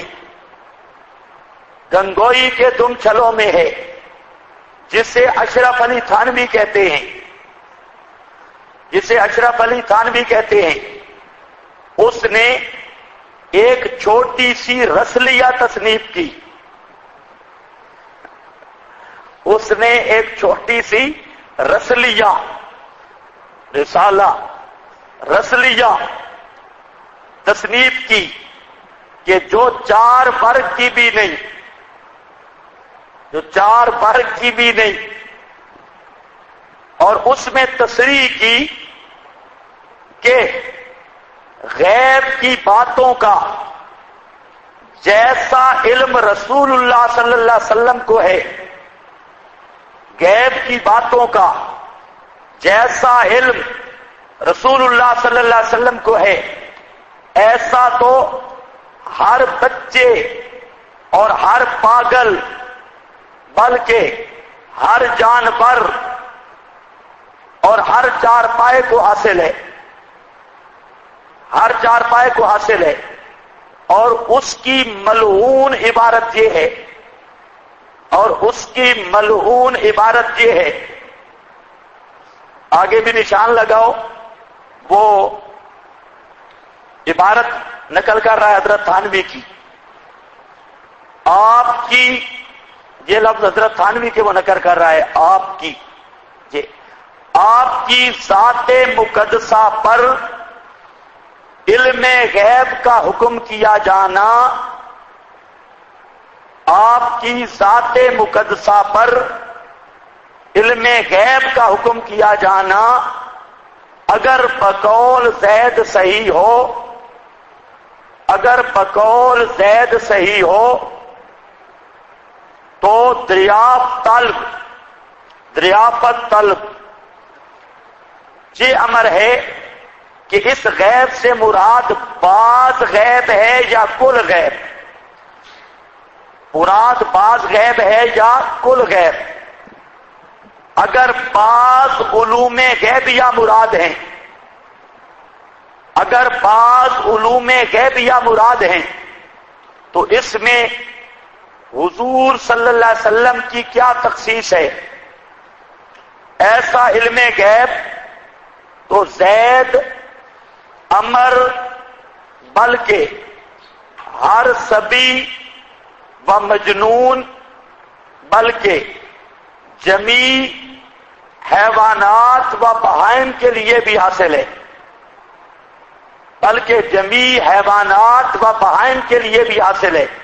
گنگوئی کے دم چھلوں میں ہے، جسے اشرف علی تھانوی کہتے ہیں، جسے اشرف علی تھانوی کہتے ہیں۔ اس نے ایک چھوٹی سی رسلیہ تصنیف کی، اس نے ایک چھوٹی سی رسلیہ، رسالہ، رسلیہ تصنیف کی کہ جو 4 برگ کی بھی نہیں، جو 4 برگ کی بھی نہیں، اور اس میں تصریح کی کہ غیب کی باتوں کا جیسا علم رسول اللہ صلی اللہ علیہ وسلم کو ہے، غیب کی باتوں کا جیسا علم رسول اللہ صلی اللہ علیہ وسلم کو ہے، ایسا تو ہر بچے اور ہر پاگل بلکہ ہر جانور اور ہر چارپائے کو حاصل ہے، ہر چارپائے کو حاصل ہے۔ اور اس کی ملعون عبارت یہ ہے، اور اس کی ملعون عبارت یہ ہے، آگے بھی نشان لگاؤ، وہ عبارت نقل کر رہا ہے حضرت تھانوی کی، آپ کی، یہ لفظ حضرت تھانوی کے وہ نقل کر رہا ہے، آپ کی، یہ آپ کی ذات مقدسہ پر علم غیب کا حکم کیا جانا، آپ کی ذات مقدسہ پر علم غیب کا حکم کیا جانا اگر بقول زید صحیح ہو، اگر بقول زید صحیح ہو تو دریافت طلب یہ امر ہے کہ اس غیب سے مراد بعض غیب ہے یا کل غیب، مراد بعض غیب ہے یا کل غیب۔ اگر بعض علوم غیبیہ مراد ہیں، اگر بعض علوم غیبیہ مراد ہیں تو اس میں حضور صلی اللہ علیہ وسلم کی کیا تخصیص ہے؟ ایسا علم غیب تو زید، عمر، بلکہ ہر صبی و مجنون، بلکہ جمیع حیوانات و بہائم کے لیے بھی حاصل ہے، بلکہ جمیع حیوانات و بہائم کے لیے بھی حاصل ہے۔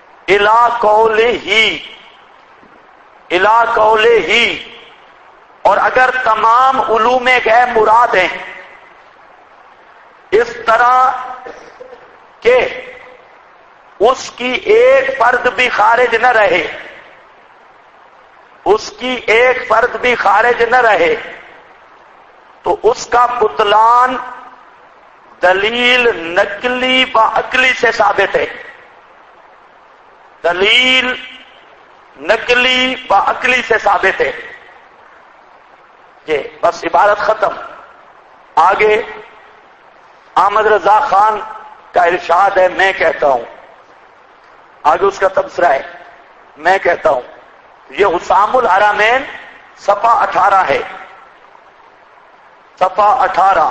الا قولہ، اور اگر تمام علوم غیب مراد ہیں اس طرح کہ اس کی ایک فرد بھی خارج نہ رہے، اس کی ایک فرد بھی خارج نہ رہے، تو اس کا بطلان دلیل نقلی و عقلی سے ثابت ہے، دلیل نقلی و عقلی سے ثابت ہے۔ یہ بس عبارت ختم۔ آگے احمد رضا خان کا ارشاد ہے، میں کہتا ہوں، آگے اس کا تبصرہ ہے، میں کہتا ہوں، یہ حسام الحرمین صفحہ 18 ہے، صفحہ 18۔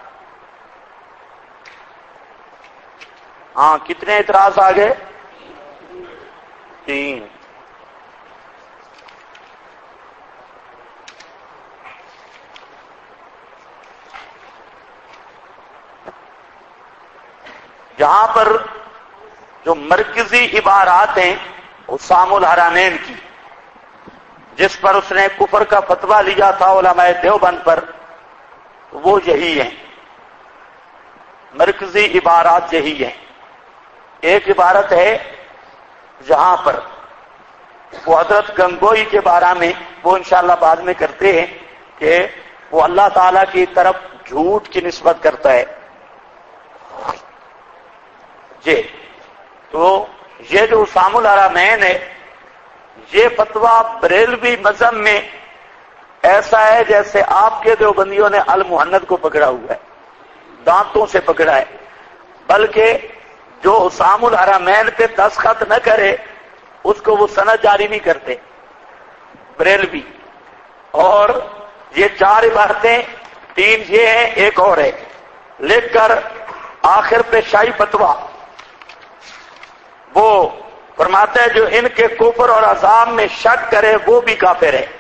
ہاں، کتنے اعتراض آ گئے؟ 3۔ جہاں پر جو مرکزی عبارات ہیں حسام الحرمین کی، جس پر اس نے کفر کا فتویٰ لیا تھا علماء دیوبند پر، وہ یہی ہیں، مرکزی عبارات یہی ہیں۔ ایک عبارت ہے جہاں پر وہ حضرت گنگوئی کے بارے میں، وہ انشاءاللہ بعد میں کرتے ہیں، کہ وہ اللہ تعالیٰ کی طرف جھوٹ کی نسبت کرتا ہے۔ تو یہ جو حسام الحرمین ہے، یہ فتویٰ بریلوی مذہب میں ایسا ہے جیسے آپ کے دیوبندیوں نے المحند کو پکڑا ہوا ہے، دانتوں سے پکڑا ہے، بلکہ جو حسام الحرمین پہ دستخط نہ کرے اس کو وہ سند جاری نہیں کرتے بریلوی۔ اور یہ 4 عبارتیں، 3 یہ ہیں، ایک اور ہے، لکھ کر آخر پہ شاہی فتویٰ وہ فرماتا ہے جو ان کے کفر اور عذاب میں شک کرے وہ بھی کافر ہے۔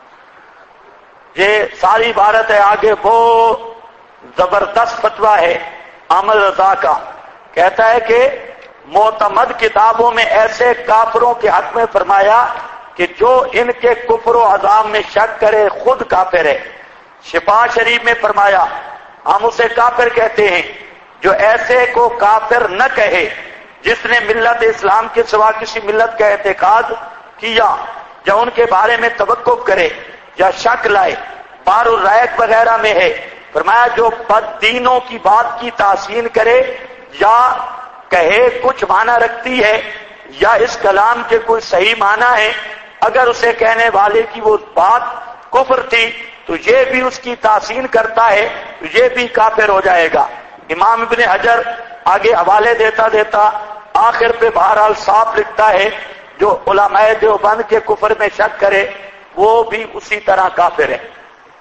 یہ ساری عبارت ہے۔ آگے وہ زبردست فتویٰ ہے احمد رضا کا، کہتا ہے کہ معتمد کتابوں میں ایسے کافروں کے حق میں فرمایا کہ جو ان کے کفر و عذاب میں شک کرے خود کافر ہے۔ شفا شریف میں فرمایا ہم اسے کافر کہتے ہیں جو ایسے کو کافر نہ کہے جس نے ملت اسلام کے سوا کسی ملت کا اعتقاد کیا یا ان کے بارے میں توقف کرے یا شک لائے، بار الرائق وغیرہ میں ہے۔ فرمایا جو بد دینوں کی بات کی تحسین کرے یا کہے کچھ معنی رکھتی ہے یا اس کلام کے کوئی صحیح معنی ہے، اگر اسے کہنے والے کی وہ بات کفر تھی تو یہ بھی اس کی تحسین کرتا ہے تو یہ بھی کافر ہو جائے گا۔ امام ابن حجر آگے حوالے دیتا آخر پہ بہرحال صاف لکھتا ہے جو علماء دیوبند کے کفر میں شک کرے وہ بھی اسی طرح کافر ہے۔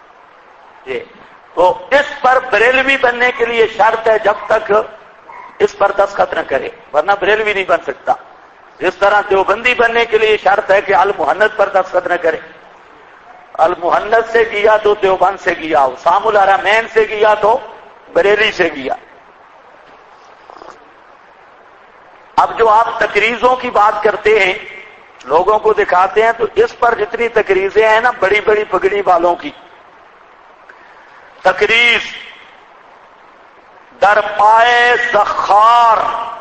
تو اس پر بریلوی بننے کے لیے شرط ہے جب تک اس پر دستخط نہ کرے، ورنہ بریلوی نہیں بن سکتا۔ جس طرح دیوبندی بننے کے لیے شرط ہے کہ المحنت پر دستخط نہ کرے، المحنت سے کیا تو دیوبند سے کیا، اسام الحرمین سے کیا تو بریلی سے کیا۔ اب جو آپ تقریضوں کی بات کرتے ہیں لوگوں کو دکھاتے ہیں تو اس پر جتنی تقریضیں ہیں نا بڑی بڑی پگڑی والوں کی تقریض در پائے زخار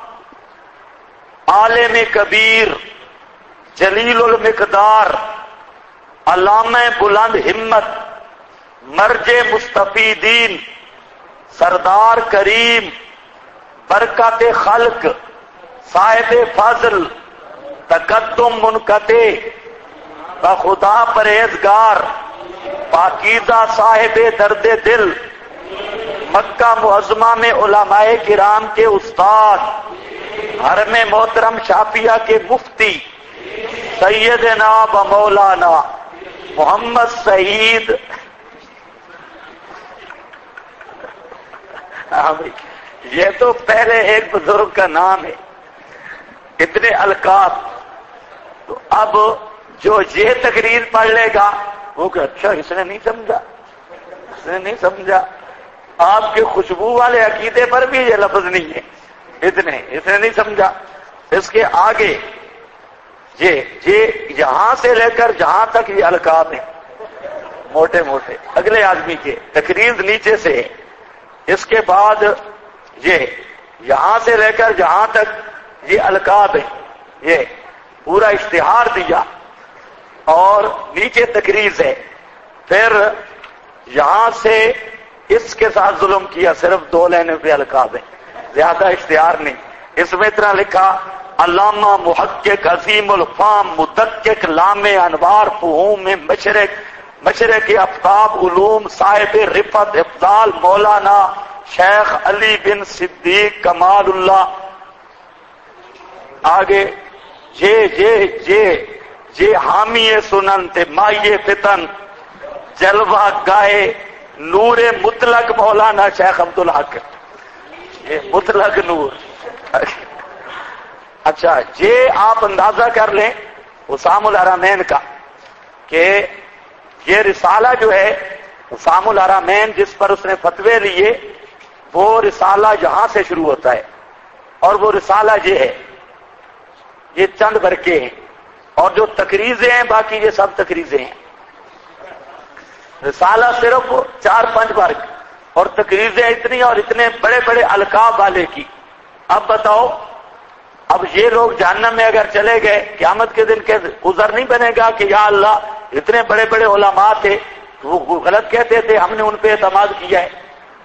عالم کبیر جلیل المقدار علامہ بلند ہمت مرج مستفیدین سردار کریم برکت خلق صاحب فضل تقدم منقطع بخدا پرہیزگار پاکیزہ صاحب درد دل مکہ معظمہ میں علماء کرام کے استاد حرم محترم شافیہ کے مفتی سیدنا و مولانا محمد سعید یہ تو پہلے ایک بزرگ کا نام ہے، اتنے القاب۔ تو اب جو یہ تقریر پڑھ لے گا وہ کہ اچھا اس نے نہیں سمجھا، اس نے نہیں سمجھا، آپ کے خوشبو والے عقیدے پر بھی یہ لفظ نہیں ہے، اتنے اس نے نہیں سمجھا۔ اس کے آگے یہ یہاں سے لے کر جہاں تک یہ القاب ہیں موٹے موٹے اگلے آدمی کے، تقریر نیچے سے ہے۔ اس کے بعد یہ یہاں سے لے کر جہاں تک یہ القاب ہے، یہ پورا اشتہار دیا اور نیچے تقریر ہے، پھر یہاں سے اس کے ساتھ ظلم کیا، صرف 2 لائنوں پہ القاب ہے، زیادہ اشتہار نہیں۔ اس میں اتنا لکھا علامہ محقق عظیم الفام مدقق لام انوار فہوم مشرق آفتاب علوم صاحب رفت افضال مولانا شیخ علی بن صدیق کمال اللہ۔ آگے یہ حامی سنن تے مائی فتن جلوہ گائے نور مطلق مولانا شیخ عبدالحق، یہ مطلق نور۔ اچھا یہ آپ اندازہ کر لیں اسام الحرمین کا کہ یہ رسالہ جو ہے اسام الحرمین جس پر اس نے فتوے لیے وہ رسالہ یہاں سے شروع ہوتا ہے، اور وہ رسالہ یہ ہے، یہ چند برقے ہیں، اور جو تقریضیں ہیں باقی یہ سب تقریضیں ہیں۔ رسالہ صرف 4-5 برق اور تقریضیں اتنی اور اتنے بڑے بڑے القاب والے کی۔ اب بتاؤ، اب یہ لوگ جہنم میں اگر چلے گئے قیامت کے دن کے گزر نہیں بنے گا کہ یا اللہ اتنے بڑے بڑے علماء تھے وہ غلط کہتے تھے، ہم نے ان پہ اعتماد کیا ہے۔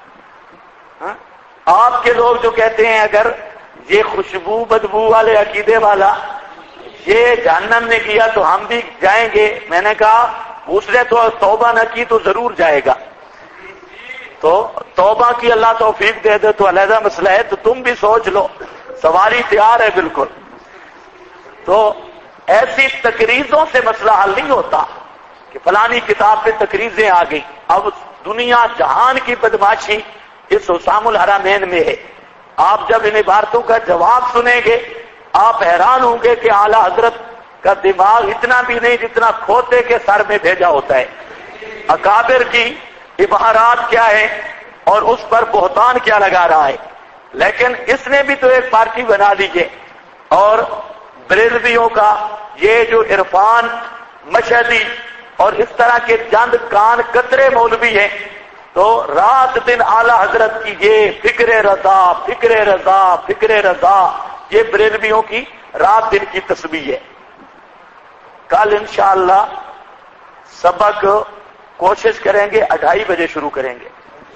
آپ کے لوگ جو کہتے ہیں اگر یہ خوشبو بدبو والے عقیدے والا یہ جہنم نے کیا تو ہم بھی جائیں گے، میں نے کہا اس نے تو توبہ نہ کی تو ضرور جائے گا، تو توبہ کی اللہ توفیق دے دے تو علیحدہ مسئلہ ہے، تو تم بھی سوچ لو، سواری تیار ہے بالکل۔ تو ایسی تقریضوں سے مسئلہ حل نہیں ہوتا کہ فلانی کتاب پہ تقریضیں آ گئی۔ اب دنیا جہان کی بدماشی اس اسام الحرمین میں ہے۔ آپ جب ان عبارتوں کا جواب سنیں گے آپ حیران ہوں گے کہ اعلیٰ حضرت کا دماغ اتنا بھی نہیں جتنا کھوتے کے سر میں بھیجا ہوتا ہے۔ اکابر کی عبارات کیا ہے اور اس پر بہتان کیا لگا رہا ہے، لیکن اس نے بھی تو ایک پارٹی بنا لی ہے۔ اور بریلویوں کا یہ جو عرفان مشہدی اور اس طرح کے چند کان قطرے مولوی ہیں، تو رات دن اعلی حضرت کی یہ فکر رضا فکر رضا فکر رضا، یہ بریلویوں کی رات دن کی تسبیح ہے۔ کل انشاءاللہ سبق کوشش کریں گے 2:30 بجے شروع کریں گے۔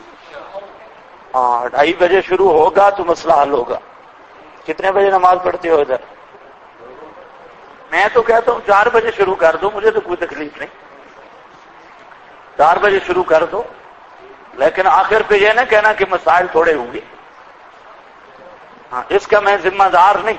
2:30 بجے شروع ہوگا تو مسئلہ حل ہوگا۔ کتنے بجے نماز پڑھتے ہو ادھر؟ میں تو کہتا ہوں 4 بجے شروع کر دو، مجھے تو کوئی تکلیف نہیں، 4 بجے شروع کر دو، لیکن آخر پہ یہ نہ کہنا کہ مسائل تھوڑے ہوں گے، اس کا میں ذمہ دار نہیں۔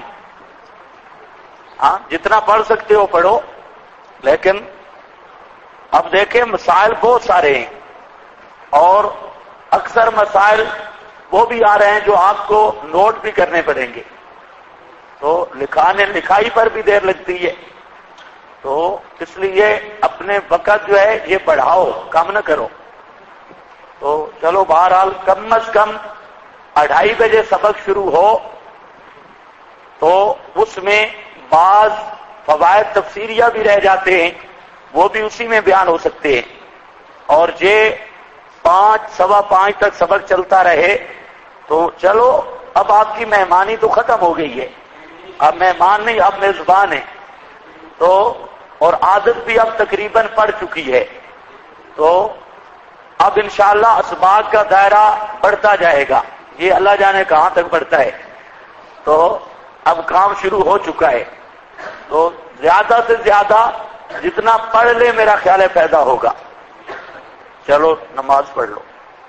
جتنا پڑھ سکتے ہو پڑھو، لیکن اب دیکھیں مسائل بہت سارے ہیں، اور اکثر مسائل وہ بھی آ رہے ہیں جو آپ کو نوٹ بھی کرنے پڑیں گے، تو لکھائی پر بھی دیر لگتی ہے، تو اس لیے اپنے وقت جو ہے یہ بڑھاؤ، کم نہ کرو۔ تو چلو بہرحال کم از کم 2:30 بجے سبق شروع ہو، تو اس میں بعض فوائد تفسیریہ بھی رہ جاتے ہیں، وہ بھی اسی میں بیان ہو سکتے ہیں، اور یہ 5 سوا 5 تک سبق چلتا رہے تو چلو اب آپ کی مہمانی تو ختم ہو گئی ہے، اب مہمان نہیں، اب میزبان ہے، تو اور عادت بھی اب تقریباً پڑ چکی ہے، تو اب انشاءاللہ اسباق کا دائرہ بڑھتا جائے گا، یہ اللہ جانے کہاں تک بڑھتا ہے، تو اب کام شروع ہو چکا ہے، تو زیادہ سے زیادہ جتنا پڑھ لے میرا خیال ہے پیدا ہوگا۔ چلو نماز پڑھ لو۔